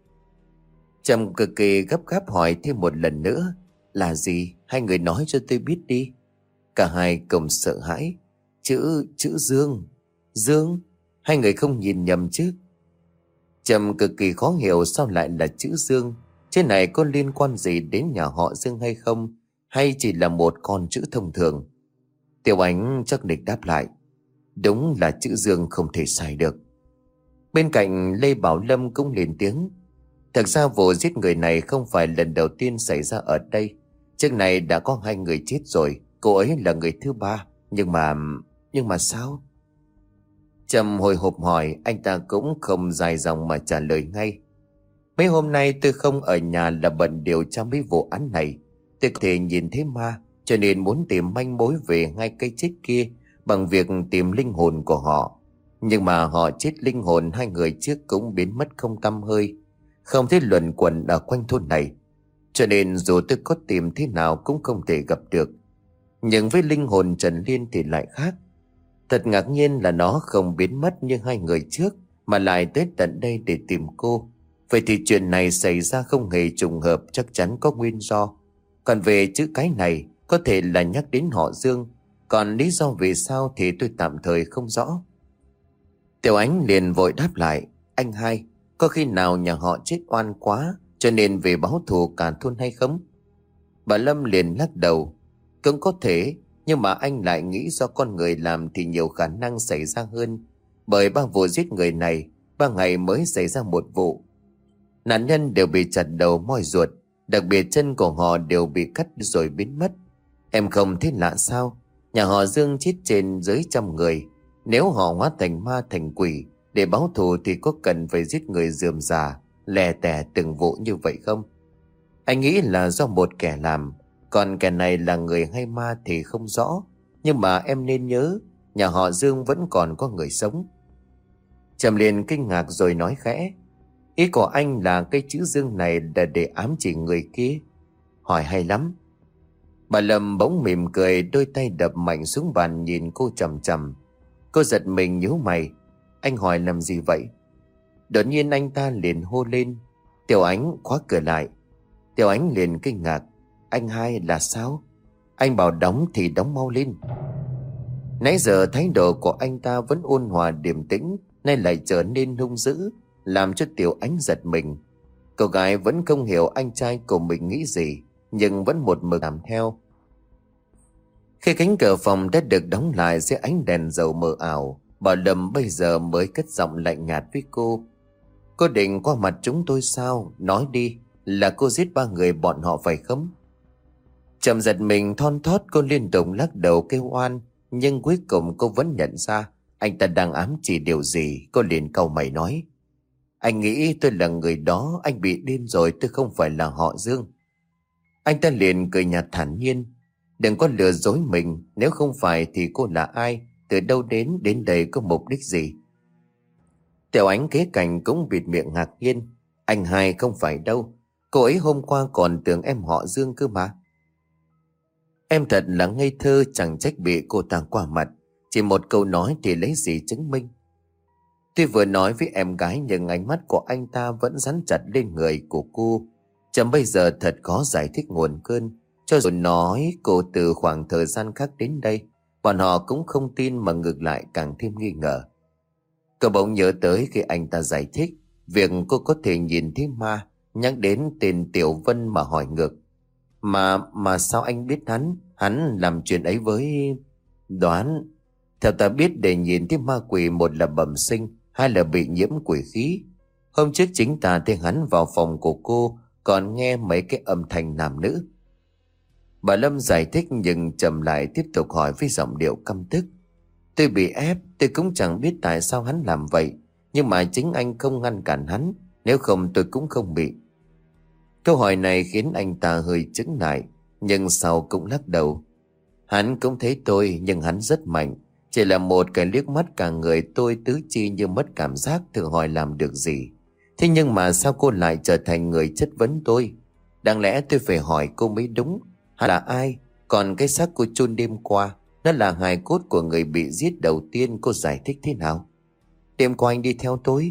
Trầm cực kỳ gấp gáp hỏi thêm một lần nữa: Là gì? Hai người nói cho tôi biết đi. Cả hai cùng sợ hãi: Chữ, chữ Dương. Dương? Hai người không nhìn nhầm chứ? Trầm cực kỳ khó hiểu sao lại là chữ Dương. Trên này có liên quan gì đến nhà họ Dương hay không? Hay chỉ là một con chữ thông thường? Tiểu Ánh chắc nịch đáp lại: Đúng là chữ Dương, không thể sai được. Bên cạnh Lê Bảo Lâm cũng lên tiếng: Thật ra vụ giết người này không phải lần đầu tiên xảy ra ở đây. Trước này đã có hai người chết rồi. Cô ấy là người thứ ba. Nhưng mà... Nhưng mà sao? Trầm hồi hộp hỏi. Anh ta cũng không dài dòng mà trả lời ngay: Mấy hôm nay tôi không ở nhà là bận điều tra mấy vụ án này. Tôi có thể nhìn thấy ma, cho nên muốn tìm manh mối về hai cái chết kia bằng việc tìm linh hồn của họ. Nhưng mà họ chết, linh hồn hai người trước cũng biến mất không tăm hơi, không thấy luẩn quẩn ở quanh thôn này. Cho nên dù tôi có tìm thế nào cũng không thể gặp được. Nhưng với linh hồn Trần Liên thì lại khác. Thật ngạc nhiên là nó không biến mất như hai người trước, mà lại tới tận đây để tìm cô. Vậy thì chuyện này xảy ra không hề trùng hợp, chắc chắn có nguyên do. Còn về chữ cái này, có thể là nhắc đến họ Dương. Còn lý do vì sao thì tôi tạm thời không rõ. Tiểu Ánh liền vội đáp lại: Anh hai, có khi nào nhà họ chết oan quá cho nên về báo thù cả thôn hay không? Bà Lâm liền lắc đầu: Cũng có thể, nhưng mà anh lại nghĩ do con người làm thì nhiều khả năng xảy ra hơn. Bởi ba vụ giết người này Ba ngày mới xảy ra một vụ. Nạn nhân đều bị chặt đầu moi ruột, đặc biệt chân của họ đều bị cắt rồi biến mất. Em không thấy lạ sao? Nhà họ Dương chết trên dưới trăm người. Nếu họ hóa thành ma thành quỷ để báo thù thì có cần phải giết người rườm rà, lè tè từng vụ như vậy không? Anh nghĩ là do một kẻ làm, còn kẻ này là người hay ma thì không rõ. Nhưng mà em nên nhớ, nhà họ Dương vẫn còn có người sống. Trầm liền kinh ngạc rồi nói khẽ: Ý của anh là cái chữ Dương này là để ám chỉ người kia? Hỏi hay lắm. Bà Lâm bỗng mỉm cười, đôi tay đập mạnh xuống bàn nhìn cô chằm chằm. Cô giật mình nhíu mày. Anh hỏi làm gì vậy? Đột nhiên anh ta liền hô lên: Tiểu Ánh, khóa cửa lại. Tiểu Ánh liền kinh ngạc: Anh hai là sao? Anh bảo đóng thì đóng mau lên. Nãy giờ thái độ của anh ta vẫn ôn hòa điềm tĩnh, nay lại trở nên hung dữ, làm cho Tiểu Ánh giật mình. Cô gái vẫn không hiểu anh trai của mình nghĩ gì, nhưng vẫn một mực làm theo. Khi cánh cửa phòng đã được đóng lại dưới ánh đèn dầu mờ ảo, bà Lâm bây giờ mới cất giọng lạnh nhạt với cô: Cô định qua mặt chúng tôi sao? Nói đi, là cô giết ba người bọn họ phải không? Trầm giật mình thon thót, cô liên tục lắc đầu kêu oan, nhưng cuối cùng cô vẫn nhận ra anh ta đang ám chỉ điều gì. Cô liền cau mày nói: Anh nghĩ tôi là người đó, anh bị điên rồi, tôi không phải là họ Dương. Anh ta liền cười nhạt thản nhiên: Đừng có lừa dối mình, nếu không phải thì cô là ai, từ đâu đến, đến đây có mục đích gì? Tiểu Ánh kế cạnh cũng bịt miệng ngạc nhiên: Anh hai không phải đâu, cô ấy hôm qua còn tưởng em họ Dương cơ mà. Em thật là ngây thơ, chẳng trách bị cô ta qua mặt. Chỉ một câu nói thì lấy gì chứng minh? Tuy vừa nói với em gái nhưng ánh mắt của anh ta vẫn dán chặt lên người của cô. Chẳng bây giờ thật khó giải thích nguồn cơn. Cho dù nói cô từ khoảng thời gian khác đến đây, bọn họ cũng không tin mà ngược lại càng thêm nghi ngờ. Cô bỗng nhớ tới khi anh ta giải thích việc cô có thể nhìn thấy ma, nhắc đến tên Tiểu Vân mà hỏi ngược: Mà, mà sao anh biết hắn, hắn làm chuyện ấy với... Đoán, theo ta biết để nhìn thấy ma quỷ, một là bẩm sinh, hai là bị nhiễm quỷ khí. Hôm trước chính ta thấy hắn vào phòng của cô, còn nghe mấy cái âm thanh nam nữ. Bà Lâm giải thích nhưng Trầm lại tiếp tục hỏi với giọng điệu căm tức: Tôi bị ép, tôi cũng chẳng biết tại sao hắn làm vậy, nhưng mà chính anh không ngăn cản hắn, nếu không tôi cũng không bị. Câu hỏi này khiến anh ta hơi chững lại, nhưng sau cũng lắc đầu. Hắn cũng thấy tôi, nhưng hắn rất mạnh. Chỉ là một cái liếc mắt cả người tôi tứ chi như mất cảm giác, thử hỏi làm được gì. Thế nhưng mà sao cô lại trở thành người chất vấn tôi? Đáng lẽ tôi phải hỏi cô mới đúng. Hắn là ai? Còn cái xác cô chôn đêm qua, nó là hài cốt của người bị giết đầu tiên, cô giải thích thế nào? Đêm qua anh đi theo tôi.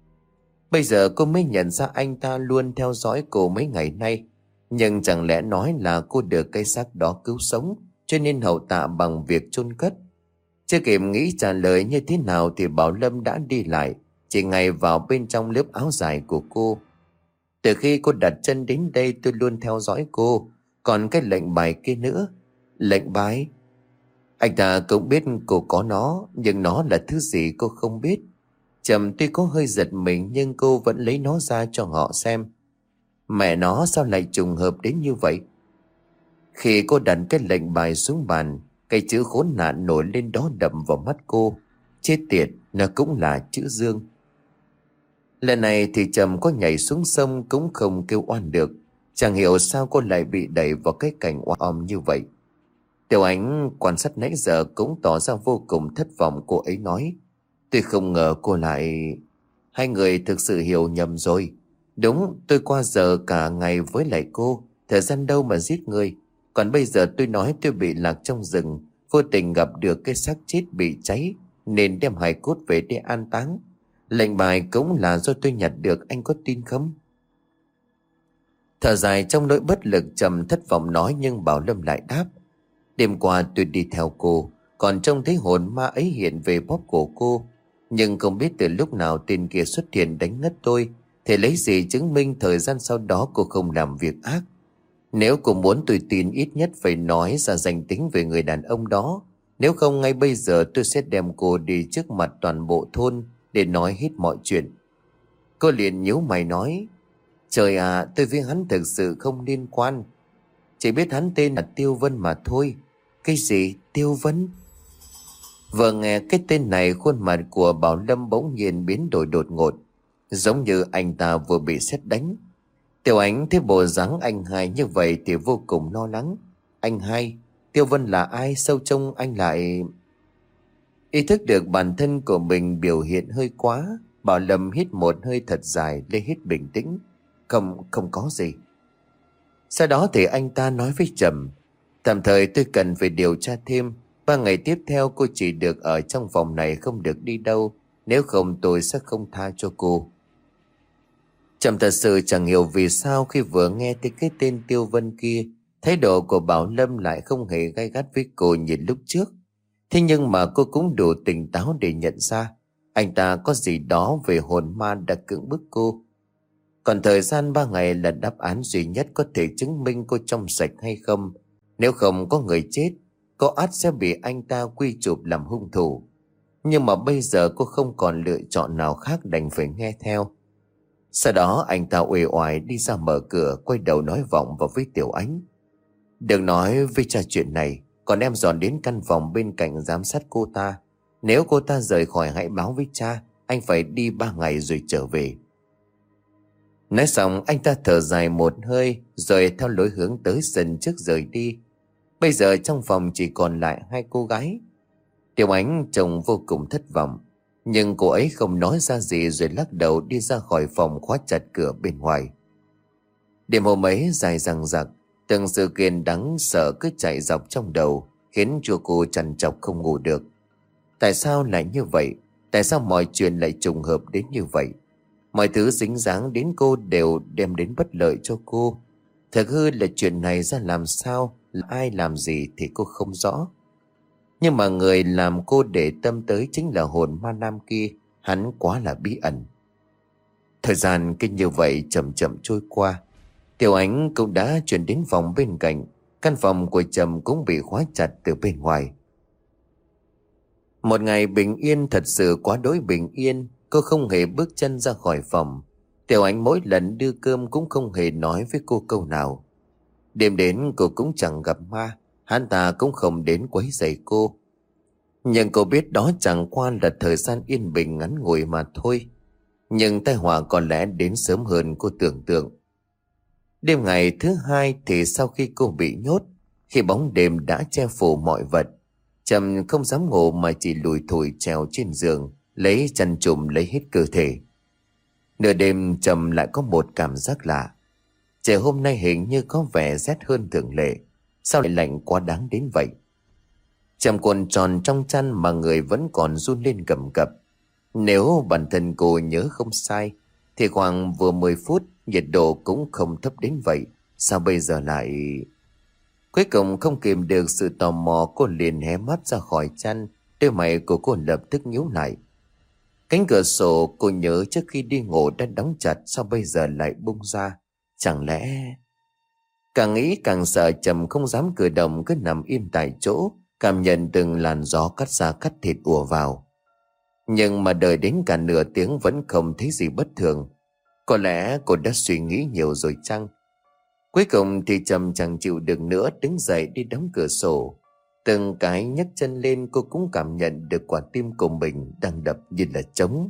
Bây giờ cô mới nhận ra anh ta luôn theo dõi cô mấy ngày nay. Nhưng chẳng lẽ nói là cô được cái xác đó cứu sống, cho nên hậu tạ bằng việc chôn cất? Chưa kịp nghĩ trả lời như thế nào thì Bảo Lâm đã đi lại, chỉ ngay vào bên trong lớp áo dài của cô. Từ khi cô đặt chân đến đây tôi luôn theo dõi cô. Còn cái lệnh bài kia nữa. Lệnh bài? Anh ta cũng biết cô có nó, nhưng nó là thứ gì cô không biết. Trầm tuy có hơi giật mình nhưng cô vẫn lấy nó ra cho họ xem. Mẹ nó, sao lại trùng hợp đến như vậy? Khi cô đặt cái lệnh bài xuống bàn, cái chữ khốn nạn nổi lên đó đậm vào mắt cô. Chết tiệt, nó cũng là chữ Dương. Lần này thì Trầm có nhảy xuống sông cũng không kêu oan được. Chẳng hiểu sao cô lại bị đẩy vào cái cảnh oan om như vậy. Tiểu Ánh quan sát nãy giờ cũng tỏ ra vô cùng thất vọng. Cô ấy nói: Tôi không ngờ cô lại... Hai người thực sự hiểu nhầm rồi. Đúng, tôi qua giờ cả ngày với lại cô, thời gian đâu mà giết người. Còn bây giờ tôi nói tôi bị lạc trong rừng, vô tình gặp được cái xác chết bị cháy, nên đem hài cốt về để an táng. Lệnh bài cũng là do tôi nhặt được, anh có tin không? Thở dài trong nỗi bất lực, Trầm thất vọng nói, nhưng Bảo Lâm lại đáp: Đêm qua tôi đi theo cô, còn trông thấy hồn ma ấy hiện về bóp cổ cô. Nhưng không biết từ lúc nào tên kia xuất hiện đánh ngất tôi, thì lấy gì chứng minh thời gian sau đó cô không làm việc ác. Nếu cô muốn tôi tin, ít nhất phải nói ra danh tính về người đàn ông đó. Nếu không ngay bây giờ tôi sẽ đem cô đi trước mặt toàn bộ thôn, để nói hết mọi chuyện. Cô liền nhíu mày nói: Trời à, tôi với hắn thực sự không liên quan. Chỉ biết hắn tên là Tiêu Vân mà thôi. Cái gì Tiêu Vân? Vừa nghe cái tên này, khuôn mặt của Bảo Lâm bỗng nhiên biến đổi đột ngột, giống như anh ta vừa bị sét đánh. Tiểu Ánh thấy bộ dáng anh hai như vậy thì vô cùng lo lắng. Anh hai? Tiêu Vân là ai? Sao trông anh lại... Ý thức được bản thân của mình biểu hiện hơi quá, Bảo Lâm hít một hơi thật dài, lấy hết bình tĩnh. Không, không có gì. Sau đó thì anh ta nói với Trầm: Tạm thời tôi cần phải điều tra thêm. Ba ngày tiếp theo cô chỉ được ở trong phòng này, không được đi đâu. Nếu không tôi sẽ không tha cho cô. Trầm thật sự chẳng hiểu vì sao khi vừa nghe tới cái tên Tiêu Vân kia, thái độ của Bảo Lâm lại không hề gay gắt với cô như lúc trước. Thế nhưng mà cô cũng đủ tỉnh táo để nhận ra anh ta có gì đó về hồn ma đã cưỡng bức cô. Còn thời gian ba ngày là đáp án duy nhất có thể chứng minh cô trong sạch hay không. Nếu không có người chết, cô ắt sẽ bị anh ta quy chụp làm hung thủ. Nhưng mà bây giờ cô không còn lựa chọn nào khác, đành phải nghe theo. Sau đó anh ta uể oải đi ra mở cửa, quay đầu nói vọng vào với Tiểu Ánh: Đừng nói với cha chuyện này, còn em dọn đến căn phòng bên cạnh giám sát cô ta. Nếu cô ta rời khỏi hãy báo với cha. Anh phải đi ba ngày rồi trở về. Nói xong anh ta thở dài một hơi, rồi theo lối hướng tới sân trước rời đi. Bây giờ trong phòng chỉ còn lại hai cô gái. Tiểu Ánh trông vô cùng thất vọng, nhưng cô ấy không nói ra gì, rồi lắc đầu đi ra khỏi phòng, khóa chặt cửa bên ngoài. Đêm hôm ấy dài dằng dặc, từng sự kiện đáng sợ cứ chạy dọc trong đầu, khiến cho cô trằn trọc không ngủ được. Tại sao lại như vậy? Tại sao mọi chuyện lại trùng hợp đến như vậy? Mọi thứ dính dáng đến cô đều đem đến bất lợi cho cô. Thật hư là chuyện này ra làm sao, là ai làm gì thì cô không rõ. Nhưng mà người làm cô để tâm tới chính là hồn ma nam kia. Hắn quá là bí ẩn. Thời gian cứ như vậy chậm chậm trôi qua. Tiểu Ánh cũng đã chuyển đến phòng bên cạnh. Căn phòng của Trầm cũng bị khóa chặt từ bên ngoài. Một ngày bình yên, thật sự quá đối bình yên. Cô không hề bước chân ra khỏi phòng. Tiểu Ánh mỗi lần đưa cơm cũng không hề nói với cô câu nào. Đêm đến cô cũng chẳng gặp ma. Hắn ta cũng không đến quấy rầy cô. Nhưng cô biết đó chẳng qua là thời gian yên bình ngắn ngủi mà thôi. Nhưng tai họa có lẽ đến sớm hơn cô tưởng tượng. Đêm ngày thứ hai thì sau khi cô bị nhốt, khi bóng đêm đã che phủ mọi vật, Trầm không dám ngủ mà chỉ lủi thủi trèo trên giường, lấy chăn trùm lấy hết cơ thể. Nửa đêm Trầm lại có một cảm giác lạ. Trời hôm nay hình như có vẻ rét hơn thường lệ. Sao lại lạnh quá đáng đến vậy? Trầm cuộn tròn trong chăn mà người vẫn còn run lên cầm cập. Nếu bản thân cô nhớ không sai thì khoảng vừa mười phút nhiệt độ cũng không thấp đến vậy. Sao bây giờ lại... Cuối cùng không kìm được sự tò mò, cô liền hé mắt ra khỏi chăn. Đôi mày của cô lập tức nhíu lại. Cánh cửa sổ cô nhớ trước khi đi ngủ đã đóng chặt, sao bây giờ lại bung ra? Chẳng lẽ... Càng nghĩ càng sợ, Trầm không dám cử động, cứ nằm im tại chỗ, cảm nhận từng làn gió cắt da cắt thịt ùa vào. Nhưng mà đợi đến cả nửa tiếng vẫn không thấy gì bất thường. Có lẽ cô đã suy nghĩ nhiều rồi chăng? Cuối cùng thì Trầm chẳng chịu được nữa, đứng dậy đi đóng cửa sổ. Từng cái nhấc chân lên, cô cũng cảm nhận được quả tim của mình đang đập như là trống.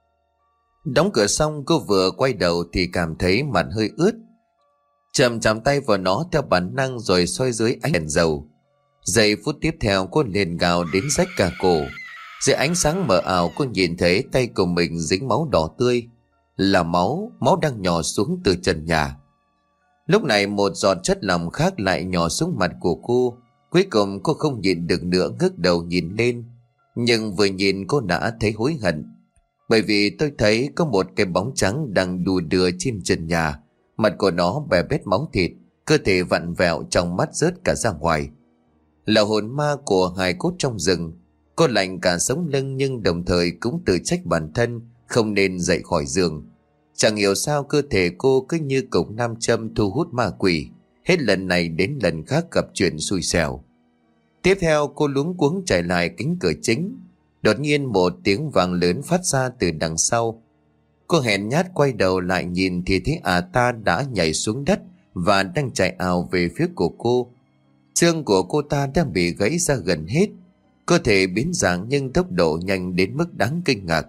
Đóng cửa xong cô vừa quay đầu thì cảm thấy mặt hơi ướt. Trầm chạm tay vào nó theo bản năng rồi soi dưới ánh đèn dầu. Giây phút tiếp theo cô liền gào đến rách cả cổ. Dưới ánh sáng mờ ảo cô nhìn thấy tay của mình dính máu đỏ tươi. Là máu, máu đang nhỏ xuống từ trần nhà. Lúc này một giọt chất lỏng khác lại nhỏ xuống mặt của cô. Cuối cùng cô không nhịn được nữa, ngước đầu nhìn lên. Nhưng vừa nhìn cô đã thấy hối hận. Bởi vì tôi thấy có một cái bóng trắng đang đùa đưa trên trần nhà. Mặt của nó bè bết máu thịt, cơ thể vặn vẹo, trong mắt rớt cả ra ngoài. Là hồn ma của hài cốt trong rừng. Cô lạnh cả sống lưng, nhưng đồng thời cũng tự trách bản thân không nên dậy khỏi giường. Chẳng hiểu sao cơ thể cô cứ như cục nam châm thu hút ma quỷ. Hết lần này đến lần khác gặp chuyện xui xẻo. Tiếp theo cô luống cuống chạy lại cánh cửa chính. Đột nhiên một tiếng vang lớn phát ra từ đằng sau. Cô hèn nhát quay đầu lại nhìn thì thấy à ta đã nhảy xuống đất và đang chạy ào về phía của cô. Xương của cô ta đang bị gãy ra gần hết. Cơ thể biến dạng nhưng tốc độ nhanh đến mức đáng kinh ngạc.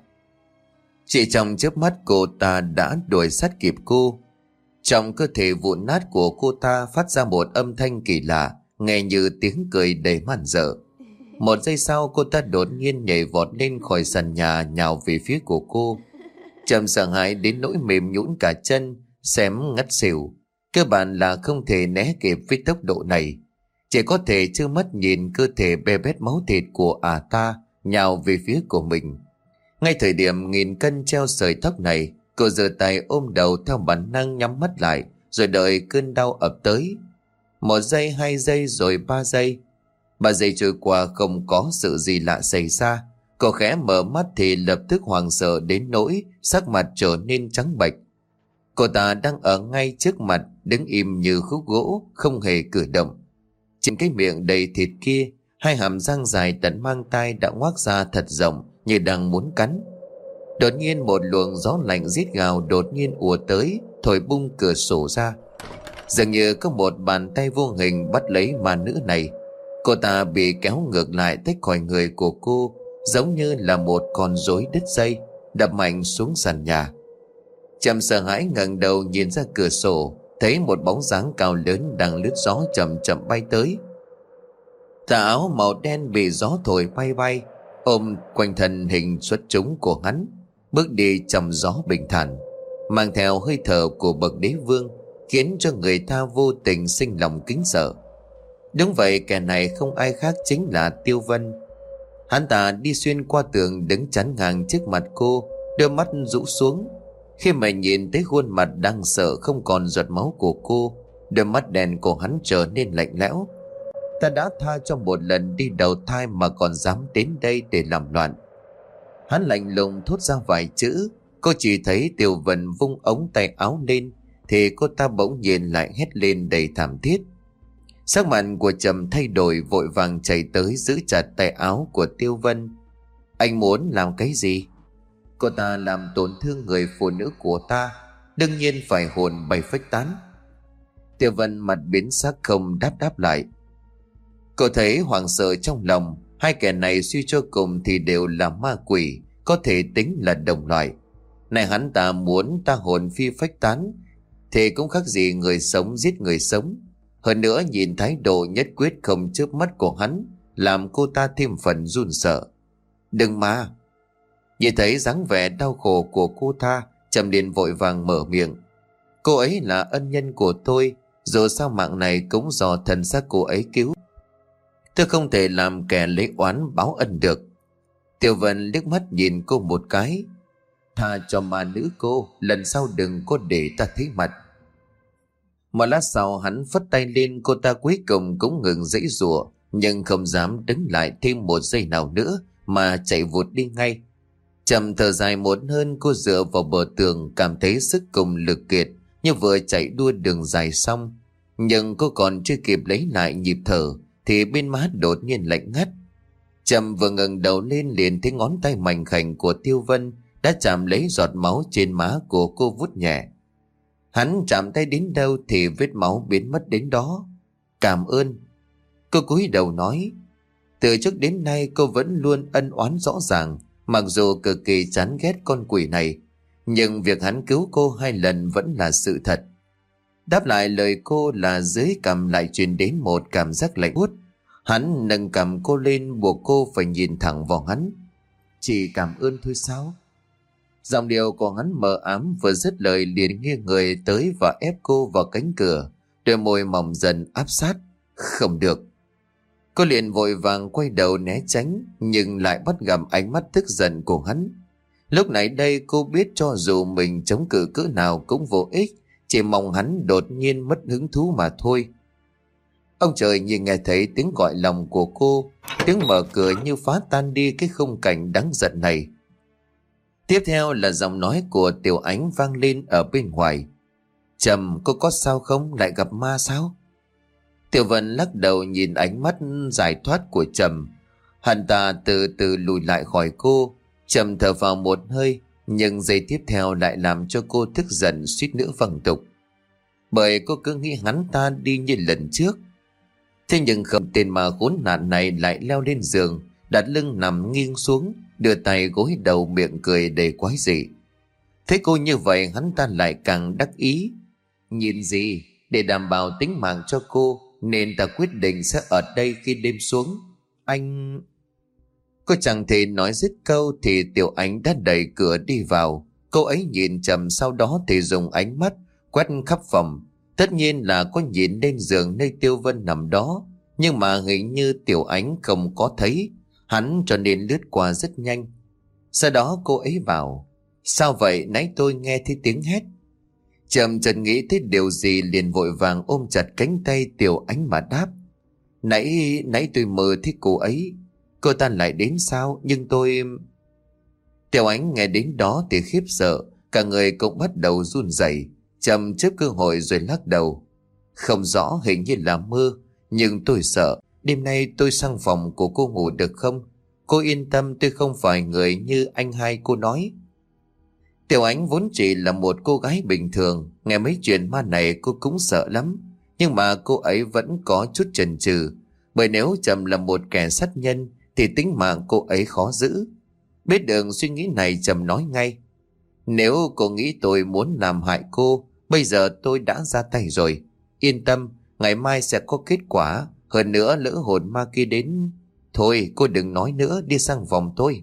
Chỉ trong chớp mắt cô ta đã đuổi sát kịp cô. Trong cơ thể vụn nát của cô ta phát ra một âm thanh kỳ lạ, nghe như tiếng cười đầy man dợ. Một giây sau cô ta đột nhiên nhảy vọt lên khỏi sàn nhà nhào về phía của cô. Trầm sợ hãi đến nỗi mềm nhũn cả chân, xém ngất xỉu. Cơ bản là không thể né kịp với tốc độ này. Chỉ có thể trơ mắt nhìn cơ thể bê bết máu thịt của à ta nhào về phía của mình. Ngay thời điểm nghìn cân treo sợi tóc này, cô giơ tay ôm đầu theo bản năng nhắm mắt lại, rồi đợi cơn đau ập tới. Một giây, hai giây, rồi ba giây. Ba giây trôi qua không có sự gì lạ xảy ra. Cô khẽ mở mắt thì lập tức hoảng sợ đến nỗi sắc mặt trở nên trắng bệch. Cô ta đang ở ngay trước mặt, đứng im như khúc gỗ, không hề cử động. Trên cái miệng đầy thịt kia, hai hàm răng dài tận mang tai đã ngoác ra thật rộng như đang muốn cắn. Đột nhiên một luồng gió lạnh rít gào đột nhiên ùa tới, thổi bung cửa sổ ra. Dường như có một bàn tay vô hình bắt lấy ma nữ này. Cô ta bị kéo ngược lại tách khỏi người của cô, giống như là một con rối đứt dây, đập mạnh xuống sàn nhà. Trầm sợ hãi ngẩng đầu nhìn ra cửa sổ, thấy một bóng dáng cao lớn đang lướt gió chậm chậm bay tới. Tà áo màu đen bị gió thổi bay bay, ôm quanh thân hình xuất chúng của hắn, bước đi trong gió bình thản, mang theo hơi thở của bậc đế vương, khiến cho người ta vô tình sinh lòng kính sợ. Đúng vậy, kẻ này không ai khác chính là Tiêu Vân. Hắn ta đi xuyên qua tường, đứng chắn ngang trước mặt cô, đôi mắt rũ xuống. Khi mà nhìn thấy khuôn mặt đang sợ không còn giọt máu của cô, đôi mắt đen của hắn trở nên lạnh lẽo. Ta đã tha cho một lần đi đầu thai mà còn dám đến đây để làm loạn. Hắn lạnh lùng thốt ra vài chữ. Cô chỉ thấy Tiêu Vân vung ống tay áo lên thì cô ta bỗng nhiên lại hét lên đầy thảm thiết. Sắc mặt của Trầm thay đổi, vội vàng chạy tới giữ chặt tay áo của Tiêu Vân. Anh muốn làm cái gì? Cô ta làm tổn thương người phụ nữ của ta, đương nhiên phải hồn bay phách tán. Tiêu Vân mặt biến sắc không đáp đáp lại. Cô thấy hoảng sợ trong lòng. Hai kẻ này suy cho cùng thì đều là ma quỷ, có thể tính là đồng loại. Này hắn ta muốn ta hồn phi phách tán thì cũng khác gì người sống giết người sống. Hơn nữa nhìn thái độ nhất quyết không chớp mắt của hắn, làm cô ta thêm phần run sợ. Đừng mà! Nhìn thấy dáng vẻ đau khổ của cô ta, Trầm liền vội vàng mở miệng. Cô ấy là ân nhân của tôi, dù sao mạng này cũng do thần xác cô ấy cứu. Tôi không thể làm kẻ lấy oán báo ân được. Tiêu Vân liếc mắt nhìn cô một cái. Tha cho ma nữ cô, lần sau đừng có để ta thấy mặt. Một lát sau hắn phất tay lên, cô ta cuối cùng cũng ngừng giãy giụa, nhưng không dám đứng lại thêm một giây nào nữa mà chạy vụt đi ngay. Trầm thở dài một hơn, cô dựa vào bờ tường, cảm thấy sức cùng lực kiệt như vừa chạy đua đường dài xong. Nhưng cô còn chưa kịp lấy lại nhịp thở thì bên má đột nhiên lạnh ngắt. Trầm vừa ngẩng đầu lên liền thấy ngón tay mảnh khảnh của Tiêu Vân đã chạm lấy giọt máu trên má của cô, vuốt nhẹ. Hắn chạm tay đến đâu thì vết máu biến mất đến đó. Cảm ơn. Cô cúi đầu nói. Từ trước đến nay cô vẫn luôn ân oán rõ ràng, mặc dù cực kỳ chán ghét con quỷ này, nhưng việc hắn cứu cô hai lần vẫn là sự thật. Đáp lại lời cô là dưới cằm lại truyền đến một cảm giác lạnh buốt. Hắn nâng cằm cô lên, buộc cô phải nhìn thẳng vào hắn. Chỉ cảm ơn thôi sao? Giọng điệu của hắn mờ ám, vừa dứt lời liền nghiêng người tới và ép cô vào cánh cửa, đôi môi mỏng dần áp sát. Không được. Cô liền vội vàng quay đầu né tránh, nhưng lại bắt gặp ánh mắt tức giận của hắn. Lúc này đây cô biết cho dù mình chống cự cỡ nào cũng vô ích, chỉ mong hắn đột nhiên mất hứng thú mà thôi. Ông trời như nghe thấy tiếng gọi lòng của cô, tiếng mở cửa như phá tan đi cái khung cảnh đáng giận này. Tiếp theo là giọng nói của Tiểu Ánh vang lên ở bên ngoài. Trầm, cô có sao không? Lại gặp ma sao? Tiểu Vân lắc đầu nhìn ánh mắt giải thoát của Trầm. Hắn ta từ từ lùi lại khỏi cô, Trầm thở vào một hơi, nhưng giây tiếp theo lại làm cho cô tức giận suýt nữa văng tục. Bởi cô cứ nghĩ hắn ta đi như lần trước. Thế nhưng không, tên mà khốn nạn này lại leo lên giường, đặt lưng nằm nghiêng xuống, đưa tay gối đầu miệng cười đầy quái dị. Thấy cô như vậy hắn ta lại càng đắc ý. Nhìn gì, để đảm bảo tính mạng cho cô nên ta quyết định sẽ ở đây khi đêm xuống. Anh... Cô chẳng thể nói dứt câu thì Tiểu Ánh đã đẩy cửa đi vào. Cô ấy nhìn Trầm, sau đó thì dùng ánh mắt quét khắp phòng. Tất nhiên là có nhìn lên giường nơi Tiêu Vân nằm đó, nhưng mà hình như Tiểu Ánh không có thấy hắn, cho nên lướt qua rất nhanh. Sau đó cô ấy bảo: Sao vậy, nãy tôi nghe thấy tiếng hét. Trầm chợt nghĩ thấy điều gì, liền vội vàng ôm chặt cánh tay Tiểu Ánh mà đáp: Nãy, nãy tôi mơ thấy cô ấy. Cô ta lại đến sao? Nhưng tôi... Tiểu Ánh nghe đến đó thì khiếp sợ, cả người cũng bắt đầu run rẩy. Trầm trước cơ hội rồi lắc đầu: Không rõ, hình như là mơ, nhưng tôi sợ. Đêm nay tôi sang phòng của cô ngủ được không? Cô yên tâm, tôi không phải người như anh hai cô nói. Tiểu Ánh vốn chỉ là một cô gái bình thường, nghe mấy chuyện ma này cô cũng sợ lắm. Nhưng mà cô ấy vẫn có chút chần chừ, bởi nếu Trầm là một kẻ sát nhân thì tính mạng cô ấy khó giữ. Biết được suy nghĩ này, Trầm nói ngay: Nếu cô nghĩ tôi muốn làm hại cô, bây giờ tôi đã ra tay rồi. Yên tâm, ngày mai sẽ có kết quả. Hơn nữa lỡ hồn ma kia đến... Thôi cô đừng nói nữa, đi sang phòng tôi.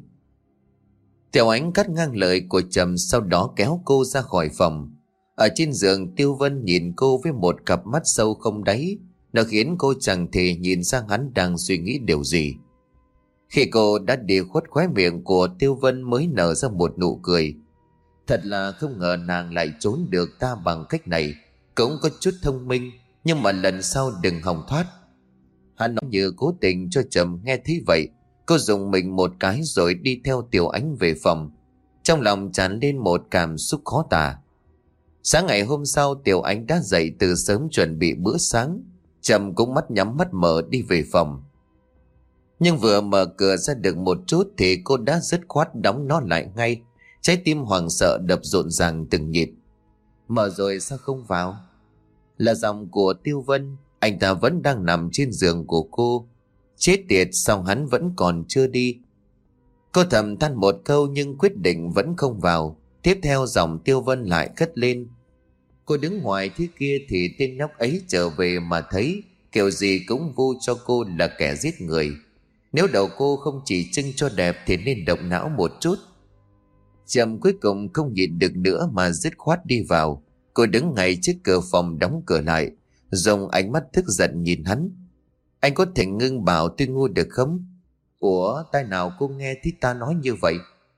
Tiểu Ánh cắt ngang lời của Trầm, sau đó kéo cô ra khỏi phòng. Ở trên giường, Tiêu Vân nhìn cô với một cặp mắt sâu không đáy. Nó khiến cô chẳng thể nhìn sang hắn đang suy nghĩ điều gì. Khi cô đã đi khuất, khóe miệng của Tiêu Vân mới nở ra một nụ cười. Thật là không ngờ nàng lại trốn được ta bằng cách này. Cũng có chút thông minh, nhưng mà lần sau đừng hòng thoát. Hắn nói như cố tình cho Trầm nghe thấy vậy. Cô dùng mình một cái rồi đi theo Tiểu Ánh về phòng. Trong lòng tràn lên một cảm xúc khó tả. Sáng ngày hôm sau, Tiểu Ánh đã dậy từ sớm chuẩn bị bữa sáng. Trầm cũng mắt nhắm mắt mở đi về phòng. Nhưng vừa mở cửa ra được một chút thì cô đã dứt khoát đóng nó lại ngay. Trái tim hoảng sợ đập rộn ràng từng nhịp. Mở rồi sao không vào? Là giọng của Tiêu Vân. Anh ta vẫn đang nằm trên giường của cô. Chết tiệt, sao hắn vẫn còn chưa đi? Cô thầm than một câu nhưng quyết định vẫn không vào. Tiếp theo giọng Tiêu Vân lại cất lên: Cô đứng ngoài thế kia thì tên nhóc ấy trở về mà thấy, kiểu gì cũng vu cho cô là kẻ giết người. Nếu đầu cô không chỉ trưng cho đẹp thì nên động não một chút. Trầm cuối cùng không nhịn được nữa mà dứt khoát đi vào. Cô đứng ngay trước cửa phòng đóng cửa lại, dùng ánh mắt tức giận nhìn hắn. Anh có thể ngưng bảo tôi ngu được không? Ủa, tai nào cô nghe thấy ta nói như vậy?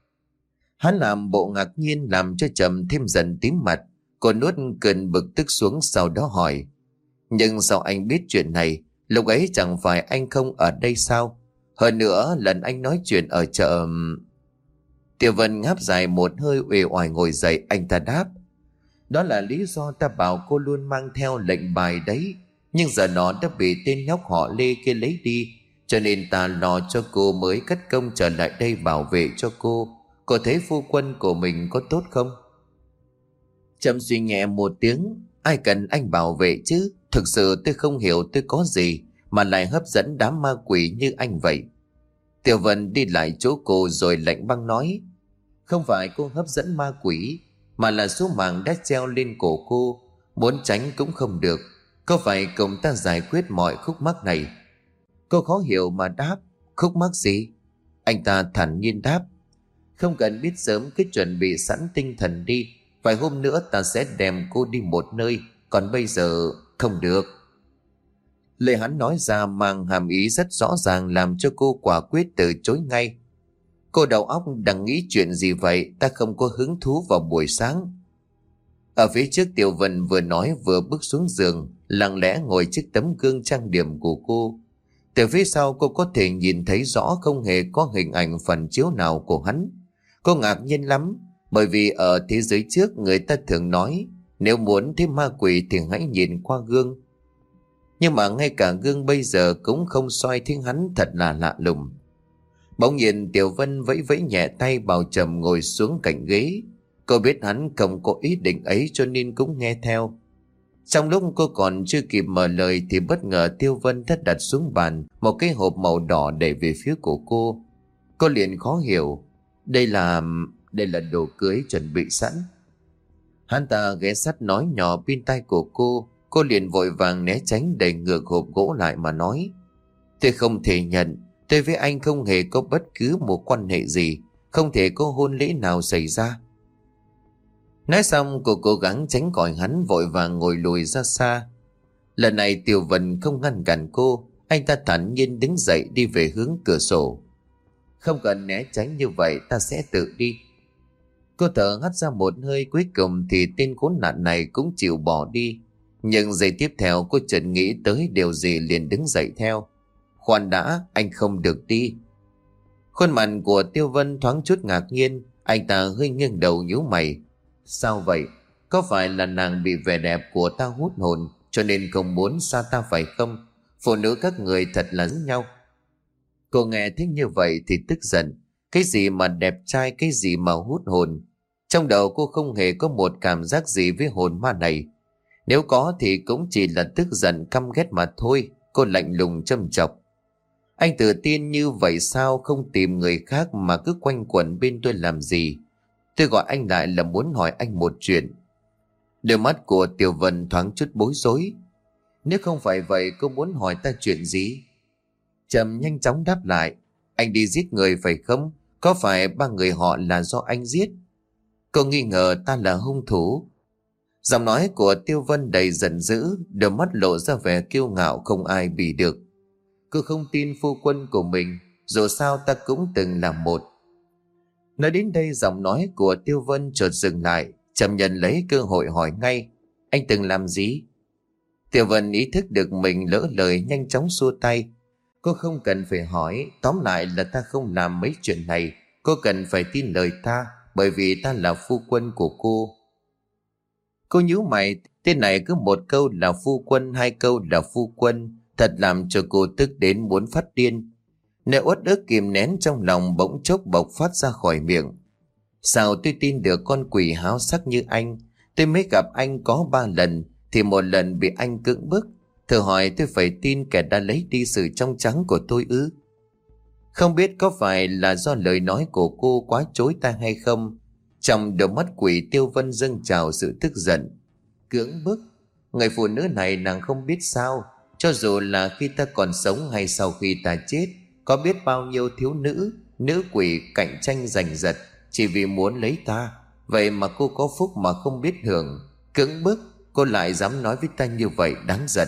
Hắn làm bộ ngạc nhiên làm cho Trầm thêm dần tím mặt. Cô nuốt cơn bực tức xuống, sau đó hỏi: Nhưng sao anh biết chuyện này? Lúc ấy chẳng phải anh không ở đây sao? Hơn nữa lần anh nói chuyện ở chợ... Tiểu Vân ngáp dài một hơi, uể oải ngồi dậy. Anh ta đáp: Đó là lý do ta bảo cô luôn mang theo lệnh bài đấy. Nhưng giờ nó đã bị tên nhóc họ Lê kia lấy đi, cho nên ta lo cho cô mới cất công trở lại đây bảo vệ cho cô. Cô thấy phu quân của mình có tốt không? Trầm suy nhẹ một tiếng: Ai cần anh bảo vệ chứ? Thực sự tôi không hiểu tôi có gì mà lại hấp dẫn đám ma quỷ như anh vậy. Tiểu Vân đi lại chỗ cô rồi lạnh băng nói: Không phải cô hấp dẫn ma quỷ, mà là số mạng đã treo lên cổ cô. Muốn tránh cũng không được. Cô phải cùng ta giải quyết mọi khúc mắc này. Cô khó hiểu mà đáp: Khúc mắc gì? Anh ta thản nhiên đáp: Không cần biết, sớm cứ chuẩn bị sẵn tinh thần đi. Vài hôm nữa ta sẽ đem cô đi một nơi, còn bây giờ không được. Lời hắn nói ra mang hàm ý rất rõ ràng, làm cho cô quả quyết từ chối ngay. Cô đầu óc đang nghĩ chuyện gì vậy? Ta không có hứng thú vào buổi sáng. Ở phía trước, Tiểu Vân vừa nói vừa bước xuống giường, lặng lẽ ngồi trước tấm gương trang điểm của cô. Từ phía sau cô có thể nhìn thấy rõ không hề có hình ảnh phản chiếu nào của hắn. Cô ngạc nhiên lắm, bởi vì ở thế giới trước người ta thường nói nếu muốn thấy ma quỷ thì hãy nhìn qua gương. Nhưng mà ngay cả gương bây giờ cũng không soi thấy hắn, thật là lạ lùng. Bỗng nhiên Tiểu Vân vẫy vẫy nhẹ tay bảo Trầm ngồi xuống cạnh ghế. Cô biết hắn không có ý định ấy cho nên cũng nghe theo. Trong lúc cô còn chưa kịp mở lời thì bất ngờ Tiêu Vân thất đặt xuống bàn một cái hộp màu đỏ đẩy về phía của cô. Cô liền khó hiểu. Đây là... đây là đồ cưới chuẩn bị sẵn. Hắn ta ghé sát nói nhỏ bên tai của cô. Cô liền vội vàng né tránh đẩy ngược hộp gỗ lại mà nói: Tôi không thể nhận. Tôi với anh không hề có bất cứ một quan hệ gì. Không thể có hôn lễ nào xảy ra. Nói xong cô cố gắng tránh khỏi hắn, vội vàng ngồi lùi ra xa. Lần này Tiểu Vân không ngăn cản cô. Anh ta thản nhiên đứng dậy đi về hướng cửa sổ. Không cần né tránh như vậy, ta sẽ tự đi. Cô thở hắt ra một hơi, cuối cùng thì tên khốn nạn này cũng chịu bỏ đi. Nhưng giây tiếp theo cô chợt nghĩ tới điều gì liền đứng dậy theo. Khoan đã, anh không được đi. Khuôn mặt của Tiêu Vân thoáng chút ngạc nhiên. Anh ta hơi nghiêng đầu nhíu mày. Sao vậy? Có phải là nàng bị vẻ đẹp của ta hút hồn cho nên không muốn xa ta phải không? Phụ nữ các người thật là giống nhau. Cô nghe thích như vậy thì tức giận. Cái gì mà đẹp trai, cái gì mà hút hồn. Trong đầu cô không hề có một cảm giác gì với hồn ma này. Nếu có thì cũng chỉ là tức giận căm ghét mà thôi. Cô lạnh lùng châm chọc. Anh tự tin như vậy sao không tìm người khác mà cứ quanh quẩn bên tôi làm gì? Tôi gọi anh lại là muốn hỏi anh một chuyện. Đôi mắt của Tiểu Vân thoáng chút bối rối. Nếu không phải vậy cô muốn hỏi ta chuyện gì? Trầm nhanh chóng đáp lại. Anh đi giết người phải không? Có phải ba người họ là do anh giết? Cô nghi ngờ ta là hung thủ. Giọng nói của Tiêu Vân đầy giận dữ, đôi mắt lộ ra vẻ kiêu ngạo không ai bì được. Cô không tin phu quân của mình, dù sao ta cũng từng là một. Nói đến đây giọng nói của Tiêu Vân chợt dừng lại. Trầm nhận lấy cơ hội hỏi ngay. Anh từng làm gì? Tiêu Vân ý thức được mình lỡ lời, nhanh chóng xua tay. Cô không cần phải hỏi. Tóm lại là ta không làm mấy chuyện này. Cô cần phải tin lời ta, bởi vì ta là phu quân của cô. Cô nhíu mày. Tên này cứ một câu là phu quân, hai câu là phu quân, thật làm cho cô tức đến muốn phát điên. Nỗi uất ức kìm nén trong lòng bỗng chốc bộc phát ra khỏi miệng. Sao tôi tin được con quỷ háo sắc như anh? Tôi mới gặp anh có ba lần, thì một lần bị anh cưỡng bức. Thử hỏi tôi phải tin kẻ đã lấy đi sự trong trắng của tôi ư? Không biết có phải là do lời nói của cô quá chối tai hay không? Trong đôi mắt quỷ Tiêu Vân dâng trào sự tức giận. Cưỡng bức? Người phụ nữ này nàng không biết sao? Cho dù là khi ta còn sống hay sau khi ta chết, có biết bao nhiêu thiếu nữ, nữ quỷ cạnh tranh giành giật chỉ vì muốn lấy ta. Vậy mà cô có phúc mà không biết hưởng. Cưỡng bức, cô lại dám nói với ta như vậy, đáng giận.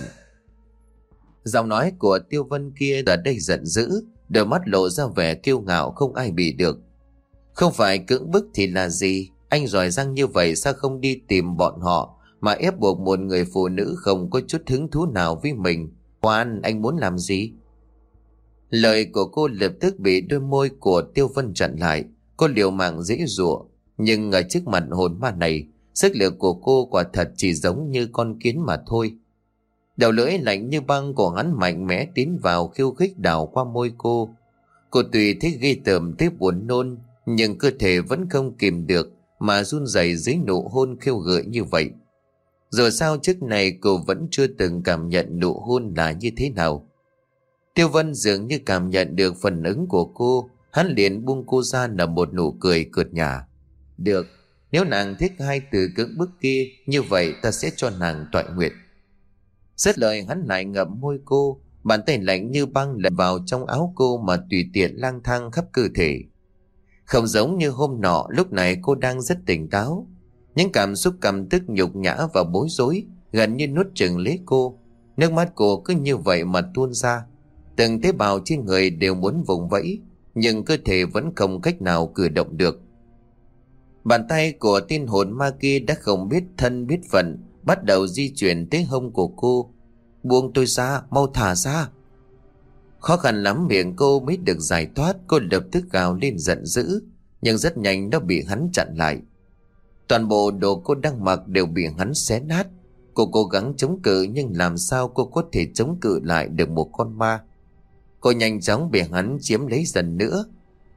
Giọng nói của Tiêu Vân kia ở đây giận dữ, đôi mắt lộ ra vẻ kiêu ngạo không ai bị được. Không phải cưỡng bức thì là gì? Anh giỏi giang như vậy sao không đi tìm bọn họ mà ép buộc một người phụ nữ không có chút hứng thú nào với mình? Khoan, anh muốn làm gì? Lời của cô lập tức bị đôi môi của Tiêu Vân chặn lại. Cô liều mạng giãy giụa, nhưng ở trước mặt hồn ma này, sức lực của cô quả thật chỉ giống như con kiến mà thôi. Đầu lưỡi lạnh như băng của hắn mạnh mẽ tiến vào khiêu khích đảo qua môi cô. Cô tùy thấy ghê tởm tới buồn nôn, nhưng cơ thể vẫn không kìm được mà run rẩy dưới nụ hôn khiêu gợi như vậy. Dù sao trước này cô vẫn chưa từng cảm nhận nụ hôn là như thế nào. Tiêu Vân dường như cảm nhận được phản ứng của cô, hắn liền buông cô ra nở một nụ cười cợt nhả. Được, nếu nàng thích hai từ cưỡng bức kia, như vậy ta sẽ cho nàng toại nguyện. Dứt lời hắn lại ngậm môi cô, bàn tay lạnh như băng lật vào trong áo cô mà tùy tiện lang thang khắp cơ thể. Không giống như hôm nọ, lúc này cô đang rất tỉnh táo. Những cảm xúc căm tức, nhục nhã và bối rối gần như nuốt chửng lấy cô. Nước mắt cô cứ như vậy mà tuôn ra. Từng tế bào trên người đều muốn vùng vẫy, nhưng cơ thể vẫn không cách nào cử động được. Bàn tay của tên hồn ma kia đã không biết thân biết phận, bắt đầu di chuyển tới hông của cô. Buông tôi ra, mau thả ra. Khó khăn lắm miệng cô mới được giải thoát. Cô lập tức gào lên giận dữ, nhưng rất nhanh nó bị hắn chặn lại. Toàn bộ đồ cô đang mặc đều bị hắn xé nát. Cô cố gắng chống cự, nhưng làm sao cô có thể chống cự lại được một con ma? Cô nhanh chóng bị hắn chiếm lấy dần nữa.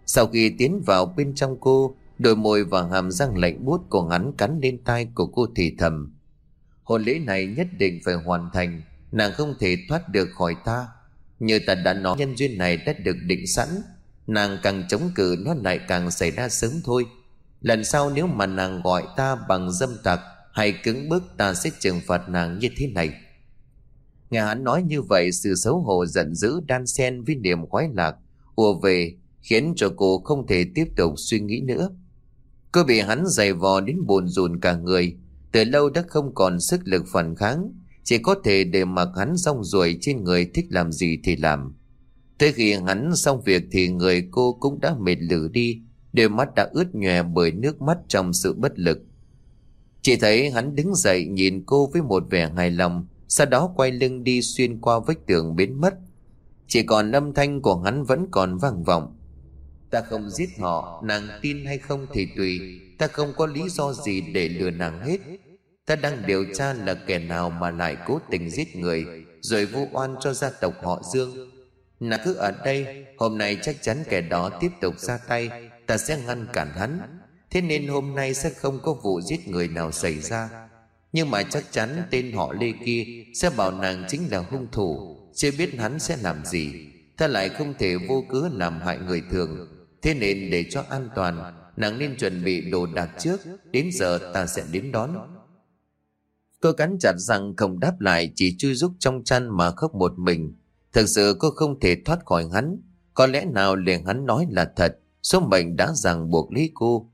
Sau khi tiến vào bên trong cô, đôi môi và hàm răng lạnh buốt của hắn cắn lên tai của cô thì thầm: hôn lễ này nhất định phải hoàn thành, nàng không thể thoát được khỏi ta. Như ta đã nói, nhân duyên này đã được định sẵn, nàng càng chống cự nó lại càng xảy ra sớm thôi. Lần sau nếu mà nàng gọi ta bằng dâm tặc hay cứng bức, ta sẽ trừng phạt nàng như thế này. Nghe hắn nói như vậy, sự xấu hổ giận dữ đan xen với niềm khoái lạc ùa về, khiến cho cô không thể tiếp tục suy nghĩ nữa. Cô bị hắn giày vò đến buồn rùn cả người, từ lâu đã không còn sức lực phản kháng, chỉ có thể để mặc hắn rong ruổi trên người, thích làm gì thì làm. Tới khi hắn xong việc thì người cô cũng đã mệt lử đi, đôi mắt đã ướt nhòe bởi nước mắt trong sự bất lực. Chỉ thấy hắn đứng dậy nhìn cô với một vẻ hài lòng, sau đó quay lưng đi xuyên qua vách tường biến mất. Chỉ còn âm thanh của hắn vẫn còn vang vọng: ta không giết họ, nàng tin hay không thì tùy, ta không có lý do gì để lừa nàng hết. Ta đang điều tra là kẻ nào mà lại cố tình giết người rồi vu oan cho gia tộc họ Dương. Nàng cứ ở đây, hôm nay chắc chắn kẻ đó tiếp tục ra tay, ta sẽ ngăn cản hắn. Thế nên hôm nay sẽ không có vụ giết người nào xảy ra. Nhưng mà chắc chắn tên họ Lê kia sẽ bảo nàng chính là hung thủ, chưa biết hắn sẽ làm gì. Ta lại không thể vô cớ làm hại người thường, thế nên để cho an toàn, nàng nên chuẩn bị đồ đạc trước, đến giờ ta sẽ đến đón. Cô cắn chặt răng không đáp lại, chỉ chui rúc trong chăn mà khóc một mình. Thực sự cô không thể thoát khỏi hắn. Có lẽ nào lời hắn nói là thật, số mệnh đã ràng buộc lấy cô.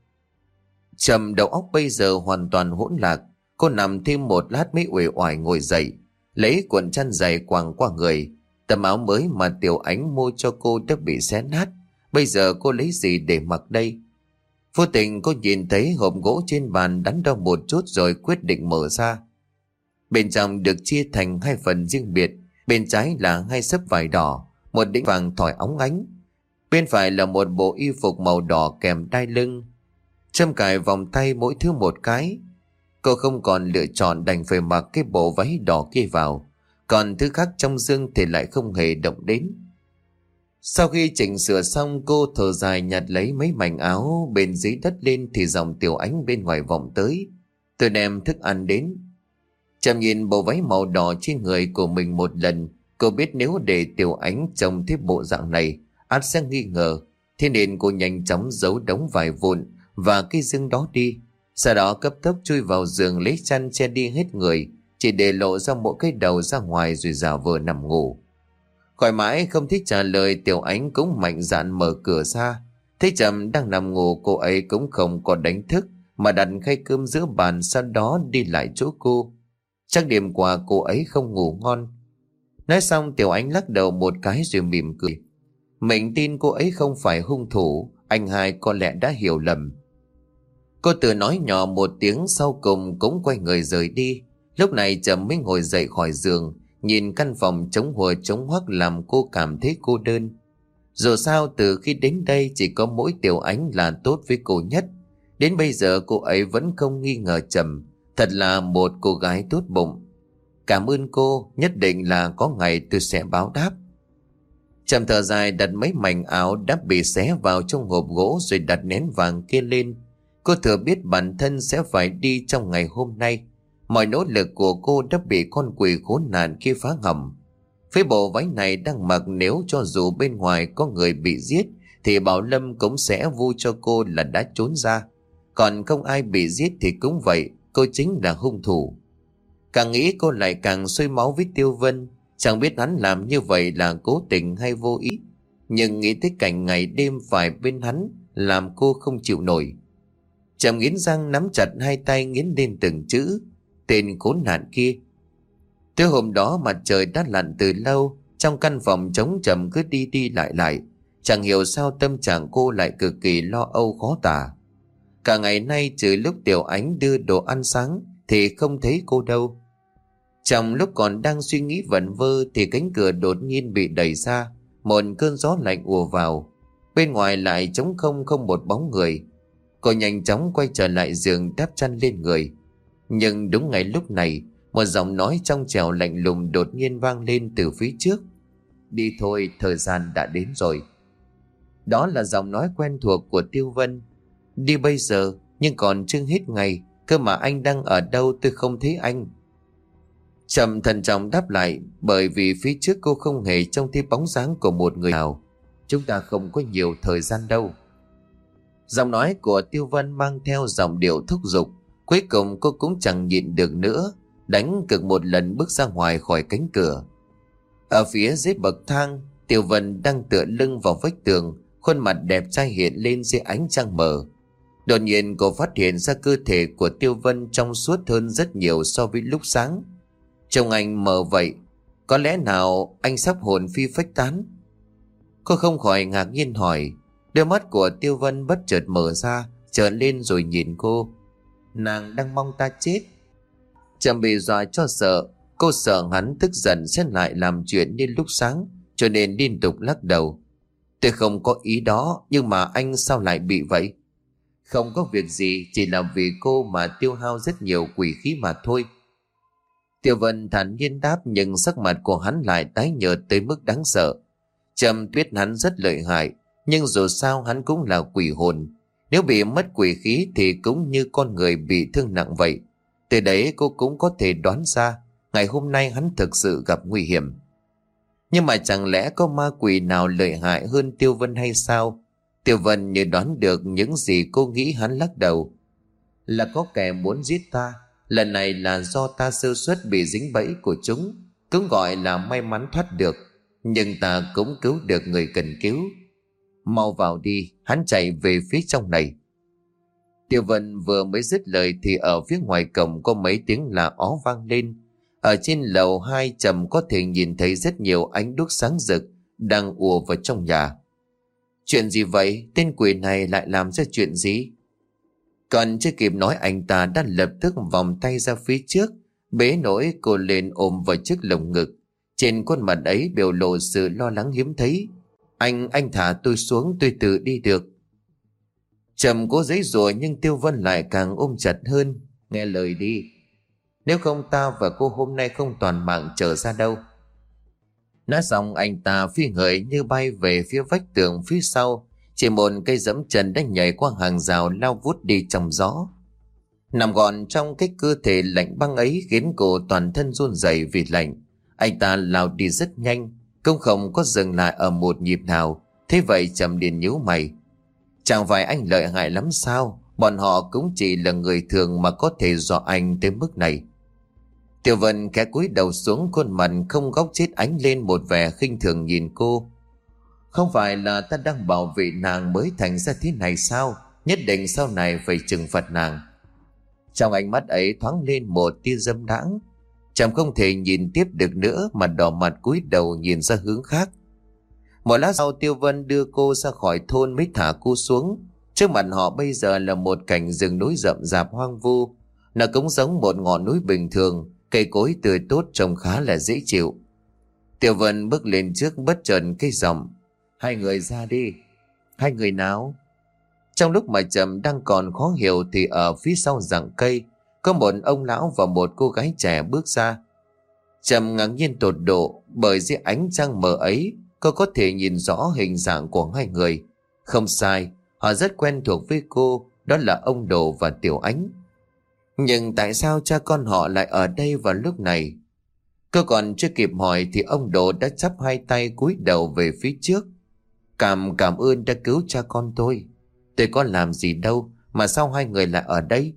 Trầm đầu óc bây giờ hoàn toàn hỗn lạc. Cô nằm thêm một lát mới uể oải ngồi dậy, lấy cuộn chăn dày quàng qua người. Tấm áo mới mà Tiểu Ánh mua cho cô đã bị xé nát, bây giờ cô lấy gì để mặc đây? Vô tình cô nhìn thấy hộp gỗ trên bàn, đắn đo một chút rồi quyết định mở ra. Bên trong được chia thành hai phần riêng biệt. Bên trái là hai xấp vải đỏ, một đĩnh vàng thỏi óng ánh. Bên phải là một bộ y phục màu đỏ kèm đai lưng, châm cài vòng tay mỗi thứ một cái. Cô không còn lựa chọn, đành phải mặc cái bộ váy đỏ kia vào. Còn thứ khác trong dương thì lại không hề động đến. Sau khi chỉnh sửa xong, cô thở dài nhặt lấy mấy mảnh áo bên dưới đất lên thì dòng Tiểu Ánh bên ngoài vọng tới: tôi đem thức ăn đến. Trầm nhìn bộ váy màu đỏ trên người của mình một lần, cô biết nếu để Tiểu Ánh trông thấy bộ dạng này, ắt sẽ nghi ngờ. Thế nên cô nhanh chóng giấu đống vải vụn và cái dương đó đi. Sau đó cấp tốc chui vào giường, lấy chăn che đi hết người, chỉ để lộ ra mỗi cái đầu ra ngoài rồi giả vờ nằm ngủ. Khỏi mãi không thích trả lời, Tiểu Ánh cũng mạnh dạn mở cửa ra. Thấy Trầm đang nằm ngủ, cô ấy cũng không còn đánh thức mà đặt khay cơm giữa bàn, sau đó đi lại chỗ cô. Chắc đêm qua cô ấy không ngủ ngon. Nói xong, Tiểu Ánh lắc đầu một cái rồi mỉm cười. Mình tin cô ấy không phải hung thủ, anh hai có lẽ đã hiểu lầm. Cô tự nói nhỏ một tiếng, sau cùng cũng quay người rời đi. Lúc này Trầm mới ngồi dậy khỏi giường, nhìn căn phòng trống hùa trống hoắc làm cô cảm thấy cô đơn. Dù sao từ khi đến đây chỉ có mỗi Tiểu Ánh là tốt với cô nhất. Đến bây giờ cô ấy vẫn không nghi ngờ Trầm, thật là một cô gái tốt bụng. Cảm ơn cô, nhất định là có ngày tôi sẽ báo đáp. Trầm thở dài đặt mấy mảnh áo đã bị xé vào trong hộp gỗ rồi đặt nén vàng kia lên. Cô thừa biết bản thân sẽ phải đi trong ngày hôm nay. Mọi nỗ lực của cô đã bị con quỷ khốn nạn kia phá hỏng. Với bộ váy này đang mặc, nếu cho dù bên ngoài có người bị giết thì Bảo Lâm cũng sẽ vu cho cô là đã trốn ra. Còn không ai bị giết thì cũng vậy, cô chính là hung thủ. Càng nghĩ cô lại càng sôi máu với Tiêu Vân. Chẳng biết hắn làm như vậy là cố tình hay vô ý, nhưng nghĩ tới cảnh ngày đêm phải bên hắn làm cô không chịu nổi. Trầm nghiến răng nắm chặt hai tay, nghiến lên từng chữ: tên khốn nạn kia. Tới hôm đó mặt trời đã lặn từ lâu, trong căn phòng trống Trầm cứ đi đi lại lại. Chẳng hiểu sao tâm trạng cô lại cực kỳ lo âu khó tả. Cả ngày nay trừ lúc Tiểu Ánh đưa đồ ăn sáng thì không thấy cô đâu. Trong lúc còn đang suy nghĩ vẩn vơ thì cánh cửa đột nhiên bị đẩy ra, một cơn gió lạnh ùa vào. Bên ngoài lại trống không, không một bóng người. Cô nhanh chóng quay trở lại giường, đắp chăn lên người. Nhưng đúng ngay lúc này, một giọng nói trong trẻo lạnh lùng đột nhiên vang lên từ phía trước: đi thôi, thời gian đã đến rồi. Đó là giọng nói quen thuộc của Tiêu Vân. Đi bây giờ, nhưng còn chưa hết ngày, cơ mà anh đang ở đâu tôi không thấy anh. Trầm thận trọng đáp lại, bởi vì phía trước cô không hề trông thấy bóng dáng của một người nào. Chúng ta không có nhiều thời gian đâu. Giọng nói của Tiêu Vân mang theo giọng điệu thúc giục. Cuối cùng cô cũng chẳng nhịn được nữa, đánh cực một lần bước ra ngoài khỏi cánh cửa. Ở phía dưới bậc thang, Tiêu Vân đang tựa lưng vào vách tường, khuôn mặt đẹp trai hiện lên dưới ánh trăng mờ. Đột nhiên cô phát hiện ra cơ thể của Tiêu Vân trong suốt hơn rất nhiều so với lúc sáng. Trông anh mờ vậy, có lẽ nào anh sắp hồn phi phách tán? Cô không khỏi ngạc nhiên hỏi. Đôi mắt của Tiêu Vân bất chợt mở ra, trợn lên rồi nhìn cô. Nàng đang mong ta chết. Trầm bị dọa cho sợ. Cô sợ hắn tức giận sẽ lại làm chuyện như lúc sáng, cho nên liên tục lắc đầu. Tôi không có ý đó, nhưng mà anh sao lại bị vậy? Không có việc gì, chỉ là vì cô mà tiêu hao rất nhiều quỷ khí mà thôi. Tiêu Vân thản nhiên đáp, nhưng sắc mặt của hắn lại tái nhợt tới mức đáng sợ. Trầm biết hắn rất lợi hại, nhưng dù sao hắn cũng là quỷ hồn. Nếu bị mất quỷ khí thì cũng như con người bị thương nặng vậy. Từ đấy cô cũng có thể đoán ra ngày hôm nay hắn thực sự gặp nguy hiểm. Nhưng mà chẳng lẽ có ma quỷ nào lợi hại hơn Tiêu Vân hay sao? Tiêu Vân như đoán được những gì cô nghĩ, hắn lắc đầu. Là có kẻ muốn giết ta. Lần này là do ta sơ suất bị dính bẫy của chúng, cũng gọi là may mắn thoát được. Nhưng ta cũng cứu được người cần cứu. Mau vào đi. Hắn chạy về phía trong này. Tiêu Vân vừa mới dứt lời thì ở phía ngoài cổng có mấy tiếng la ó vang lên. Ở trên lầu hai, Trầm có thể nhìn thấy rất nhiều ánh đuốc sáng rực đang ùa vào trong nhà. Chuyện gì vậy? Tên quỷ này lại làm ra chuyện gì? Còn chưa kịp nói, anh ta đã lập tức vòng tay ra phía trước, bế nổi cô lên ôm vào chiếc lồng ngực. Trên khuôn mặt ấy biểu lộ sự lo lắng hiếm thấy. Anh, anh thả tôi xuống, tôi tự đi được. Trầm cố giãy giụa nhưng Tiêu Vân lại càng ôm chặt hơn. Nghe lời đi. Nếu không ta và cô hôm nay không toàn mạng trở ra đâu. Nói xong anh ta phi người như bay về phía vách tường phía sau. Chỉ một cây giẫm chân đã nhảy qua hàng rào lao vút đi trong gió. Nằm gọn trong cái cơ thể lạnh băng ấy khiến cô toàn thân run rẩy vì lạnh. Anh ta lao đi rất nhanh, cũng không có dừng lại ở một nhịp nào. Thế vậy Trầm liền nhíu mày. Chẳng phải anh lợi hại lắm sao? Bọn họ cũng chỉ là người thường mà có thể dọa anh tới mức này. Tiểu Vân khẽ cúi đầu xuống, khuôn mặt không góc chết ánh lên một vẻ khinh thường nhìn cô. Không phải là ta đang bảo vệ nàng mới thành ra thế này sao? Nhất định sau này phải trừng phạt nàng. Trong ánh mắt ấy thoáng lên một tia dâm đãng. Trầm không thể nhìn tiếp được nữa mà đỏ mặt cúi đầu nhìn ra hướng khác. Một lát sau Tiêu Vân đưa cô ra khỏi thôn mới thả cô xuống. Trước mặt họ bây giờ là một cảnh rừng núi rậm rạp hoang vu. Nó cũng giống một ngọn núi bình thường, cây cối tươi tốt trông khá là dễ chịu. Tiêu Vân bước lên trước bất chợt cái giọng. Hai người ra đi. Hai người nào? Trong lúc mà Trầm đang còn khó hiểu thì ở phía sau rặng cây có một ông lão và một cô gái trẻ bước ra. Trầm ngạc nhiên tột độ, bởi dưới ánh trăng mờ ấy cô có thể nhìn rõ hình dạng của hai người. Không sai, họ rất quen thuộc với cô, đó là ông Đồ và Tiểu Ánh. Nhưng tại sao cha con họ lại ở đây vào lúc này? Cô còn chưa kịp hỏi thì ông Đồ đã chắp hai tay cúi đầu về phía trước. Cảm cảm ơn đã cứu cha con tôi. Tôi có làm gì đâu mà sao hai người lại ở đây?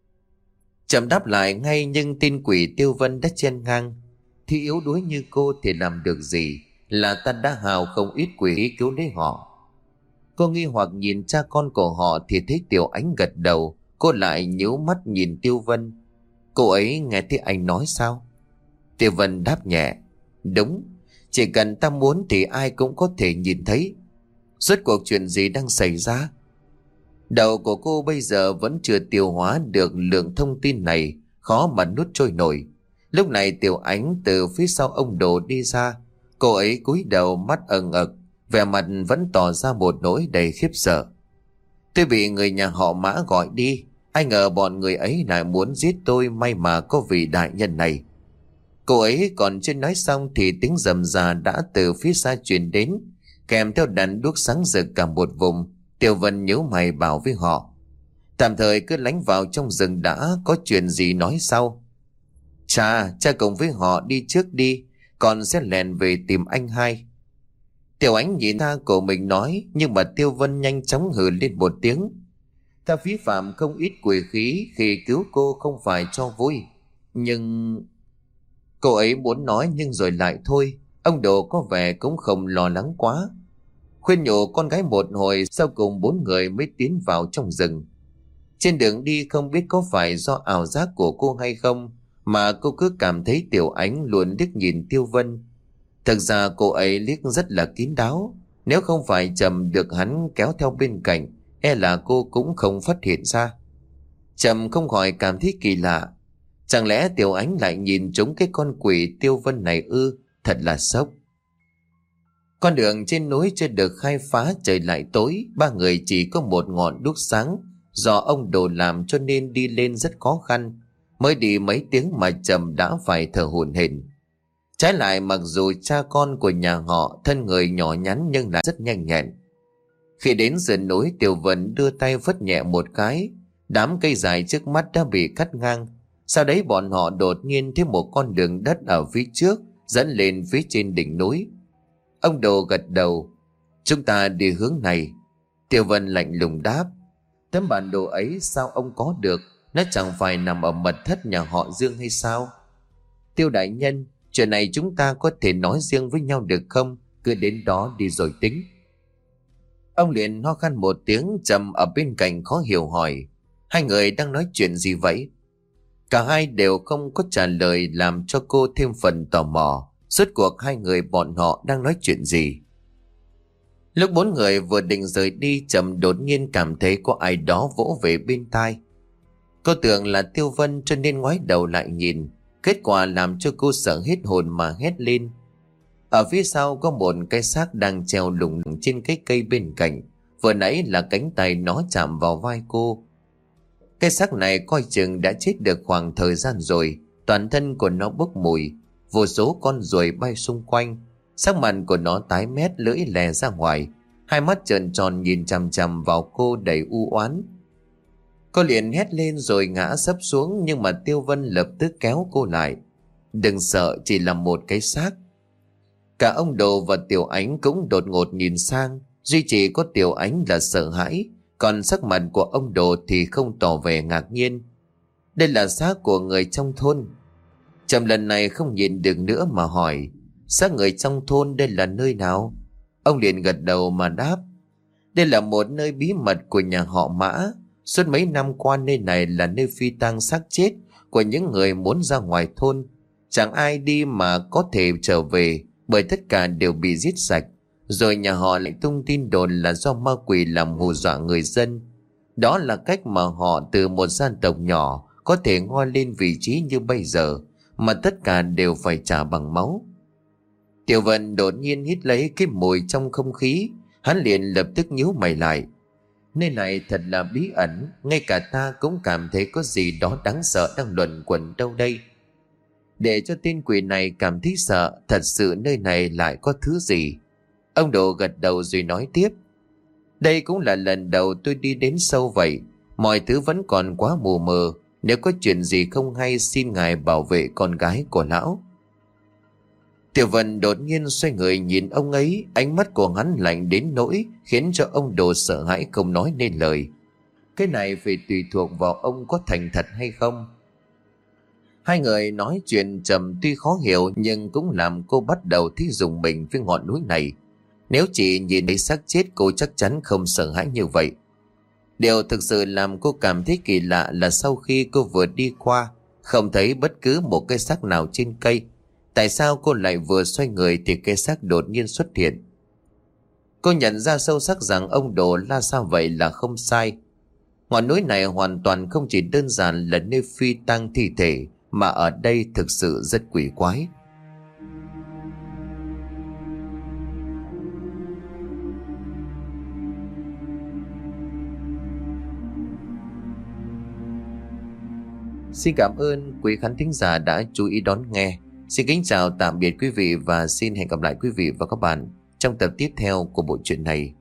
Trầm đáp lại ngay, nhưng tin quỷ Tiêu Vân đã chen ngang. Thì yếu đuối như cô thì làm được gì? Là ta đã hào không ít quỷ cứu lấy họ. Cô nghi hoặc nhìn cha con của họ thì thấy Tiểu Ánh gật đầu. Cô lại nhíu mắt nhìn Tiêu Vân. Cô ấy nghe thấy anh nói sao? Tiêu Vân đáp nhẹ. Đúng, chỉ cần ta muốn thì ai cũng có thể nhìn thấy. Rốt cuộc chuyện gì đang xảy ra? Đầu của cô bây giờ vẫn chưa tiêu hóa được lượng thông tin này, khó mà nuốt trôi nổi. Lúc này Tiểu Ánh từ phía sau ông Đồ đi ra. Cô ấy cúi đầu, mắt ẩn ực, vẻ mặt vẫn tỏ ra một nỗi đầy khiếp sợ. Tôi bị người nhà họ Mã gọi đi. Ai ngờ bọn người ấy lại muốn giết tôi, may mà có vị đại nhân này. Cô ấy còn chưa nói xong thì tiếng rầm rà đã từ phía xa truyền đến. kèm theo đàn đuốc sáng rực cả một vùng. Tiểu Vân nhíu mày bảo với họ: tạm thời cứ lánh vào trong rừng đã, có chuyện gì nói sau. Cha, cha cùng với họ đi trước đi, con sẽ lèn về tìm anh hai. Tiểu Ánh nhìn tha của mình nói, nhưng mà Tiêu Vân nhanh chóng hừ lên một tiếng. Ta phí phạm không ít quỷ khí khi cứu cô không phải cho vui. Nhưng... Cô ấy muốn nói nhưng rồi lại thôi. Ông Đồ có vẻ cũng không lo lắng quá. Khuyên nhủ con gái một hồi, sau cùng bốn người mới tiến vào trong rừng. Trên đường đi không biết có phải do ảo giác của cô hay không, mà cô cứ cảm thấy Tiểu Ánh luôn liếc nhìn Tiêu Vân. Thực ra cô ấy liếc rất là kín đáo. Nếu không phải Trầm được hắn kéo theo bên cạnh, e là cô cũng không phát hiện ra. Trầm không khỏi cảm thấy kỳ lạ. Chẳng lẽ Tiểu Ánh lại nhìn trúng cái con quỷ Tiêu Vân này ư? Thật là sốc. Con đường trên núi chưa được khai phá, trời lại tối. Ba người chỉ có một ngọn đuốc sáng, do ông Đồ làm cho nên đi lên rất khó khăn. Mới đi mấy tiếng mà Trầm đã phải thở hổn hển. Trái lại, mặc dù cha con của nhà họ thân người nhỏ nhắn nhưng lại rất nhanh nhẹn. Khi đến sườn núi, Tiểu Vân đưa tay vất nhẹ một cái, đám cây dài trước mắt đã bị cắt ngang. Sau đấy bọn họ đột nhiên thấy một con đường đất ở phía trước dẫn lên phía trên đỉnh núi. Ông Đồ gật đầu: chúng ta đi hướng này. Tiểu Vân lạnh lùng đáp: tấm bản đồ ấy sao ông có được? Nó chẳng phải nằm ở mật thất nhà họ Dương hay sao? Tiêu đại nhân, chuyện này chúng ta có thể nói riêng với nhau được không? Cứ đến đó đi rồi tính. Ông liền ho khan một tiếng. Trầm ở bên cạnh khó hiểu hỏi: hai người đang nói chuyện gì vậy? Cả hai đều không có trả lời, làm cho cô thêm phần tò mò. Rốt cuộc hai người bọn họ đang nói chuyện gì? Lúc bốn người vừa định rời đi, Trầm đột nhiên cảm thấy có ai đó vỗ về bên tai. Cô tưởng là Tiêu Vân cho nên ngoái đầu lại nhìn. Kết quả làm cho cô sợ hết hồn mà hét lên. Ở phía sau có một cái xác đang treo lủng lủng trên cái cây bên cạnh. Vừa nãy là cánh tay nó chạm vào vai cô. Cái xác này coi chừng đã chết được khoảng thời gian rồi. Toàn thân của nó bốc mùi, vô số con ruồi bay xung quanh. Sắc mặt của nó tái mét, lưỡi lè ra ngoài, hai mắt trợn tròn nhìn chằm chằm vào cô đầy u oán. Cô liền hét lên rồi ngã sấp xuống, nhưng mà Tiêu Vân lập tức kéo cô lại. Đừng sợ, chỉ là một cái xác. Cả ông Đồ và Tiểu Ánh cũng đột ngột nhìn sang. Duy chỉ có Tiểu Ánh là sợ hãi, còn sắc mặt của ông Đồ thì không tỏ vẻ ngạc nhiên. Đây là xác của người trong thôn. Trầm lần này không nhìn được nữa mà hỏi: xác người trong thôn đây là nơi nào? Ông liền gật đầu mà đáp: đây là một nơi bí mật của nhà họ Mã. Suốt mấy năm qua nơi này là nơi phi tang xác chết của những người muốn ra ngoài thôn. Chẳng ai đi mà có thể trở về, bởi tất cả đều bị giết sạch. Rồi nhà họ lại tung tin đồn là do ma quỷ làm hù dọa người dân. Đó là cách mà họ từ một gia tộc nhỏ có thể ngoi lên vị trí như bây giờ, mà tất cả đều phải trả bằng máu. Tiểu Vân đột nhiên hít lấy cái mùi trong không khí. Hắn liền lập tức nhíu mày lại. Nơi này thật là bí ẩn, ngay cả ta cũng cảm thấy có gì đó đáng sợ đang luẩn quẩn đâu đây. Để cho tên quỷ này cảm thấy sợ, thật sự nơi này lại có thứ gì? Ông Đồ gật đầu rồi nói tiếp: đây cũng là lần đầu tôi đi đến sâu vậy. Mọi thứ vẫn còn quá mù mờ. Nếu có chuyện gì không hay, xin ngài bảo vệ con gái của lão. Tiểu Vân đột nhiên xoay người nhìn ông ấy. Ánh mắt của hắn lạnh đến nỗi khiến cho ông Đồ sợ hãi không nói nên lời. Cái này phải tùy thuộc vào ông có thành thật hay không. Hai người nói chuyện Trầm tuy khó hiểu, nhưng cũng làm cô bắt đầu thấy rùng mình với ngọn núi này. Nếu chỉ nhìn thấy xác chết, cô chắc chắn không sợ hãi như vậy. Điều thực sự làm cô cảm thấy kỳ lạ là sau khi cô vừa đi qua, không thấy bất cứ một cái xác nào trên cây. Tại sao cô lại vừa xoay người thì cái xác đột nhiên xuất hiện? Cô nhận ra sâu sắc rằng ông Đồ la sao vậy là không sai. Ngọn núi này hoàn toàn không chỉ đơn giản là nơi phi tang thi thể, mà ở đây thực sự rất quỷ quái. Xin cảm ơn quý khán thính giả đã chú ý đón nghe. Xin kính chào tạm biệt quý vị và xin hẹn gặp lại quý vị và các bạn trong tập tiếp theo của bộ truyện này.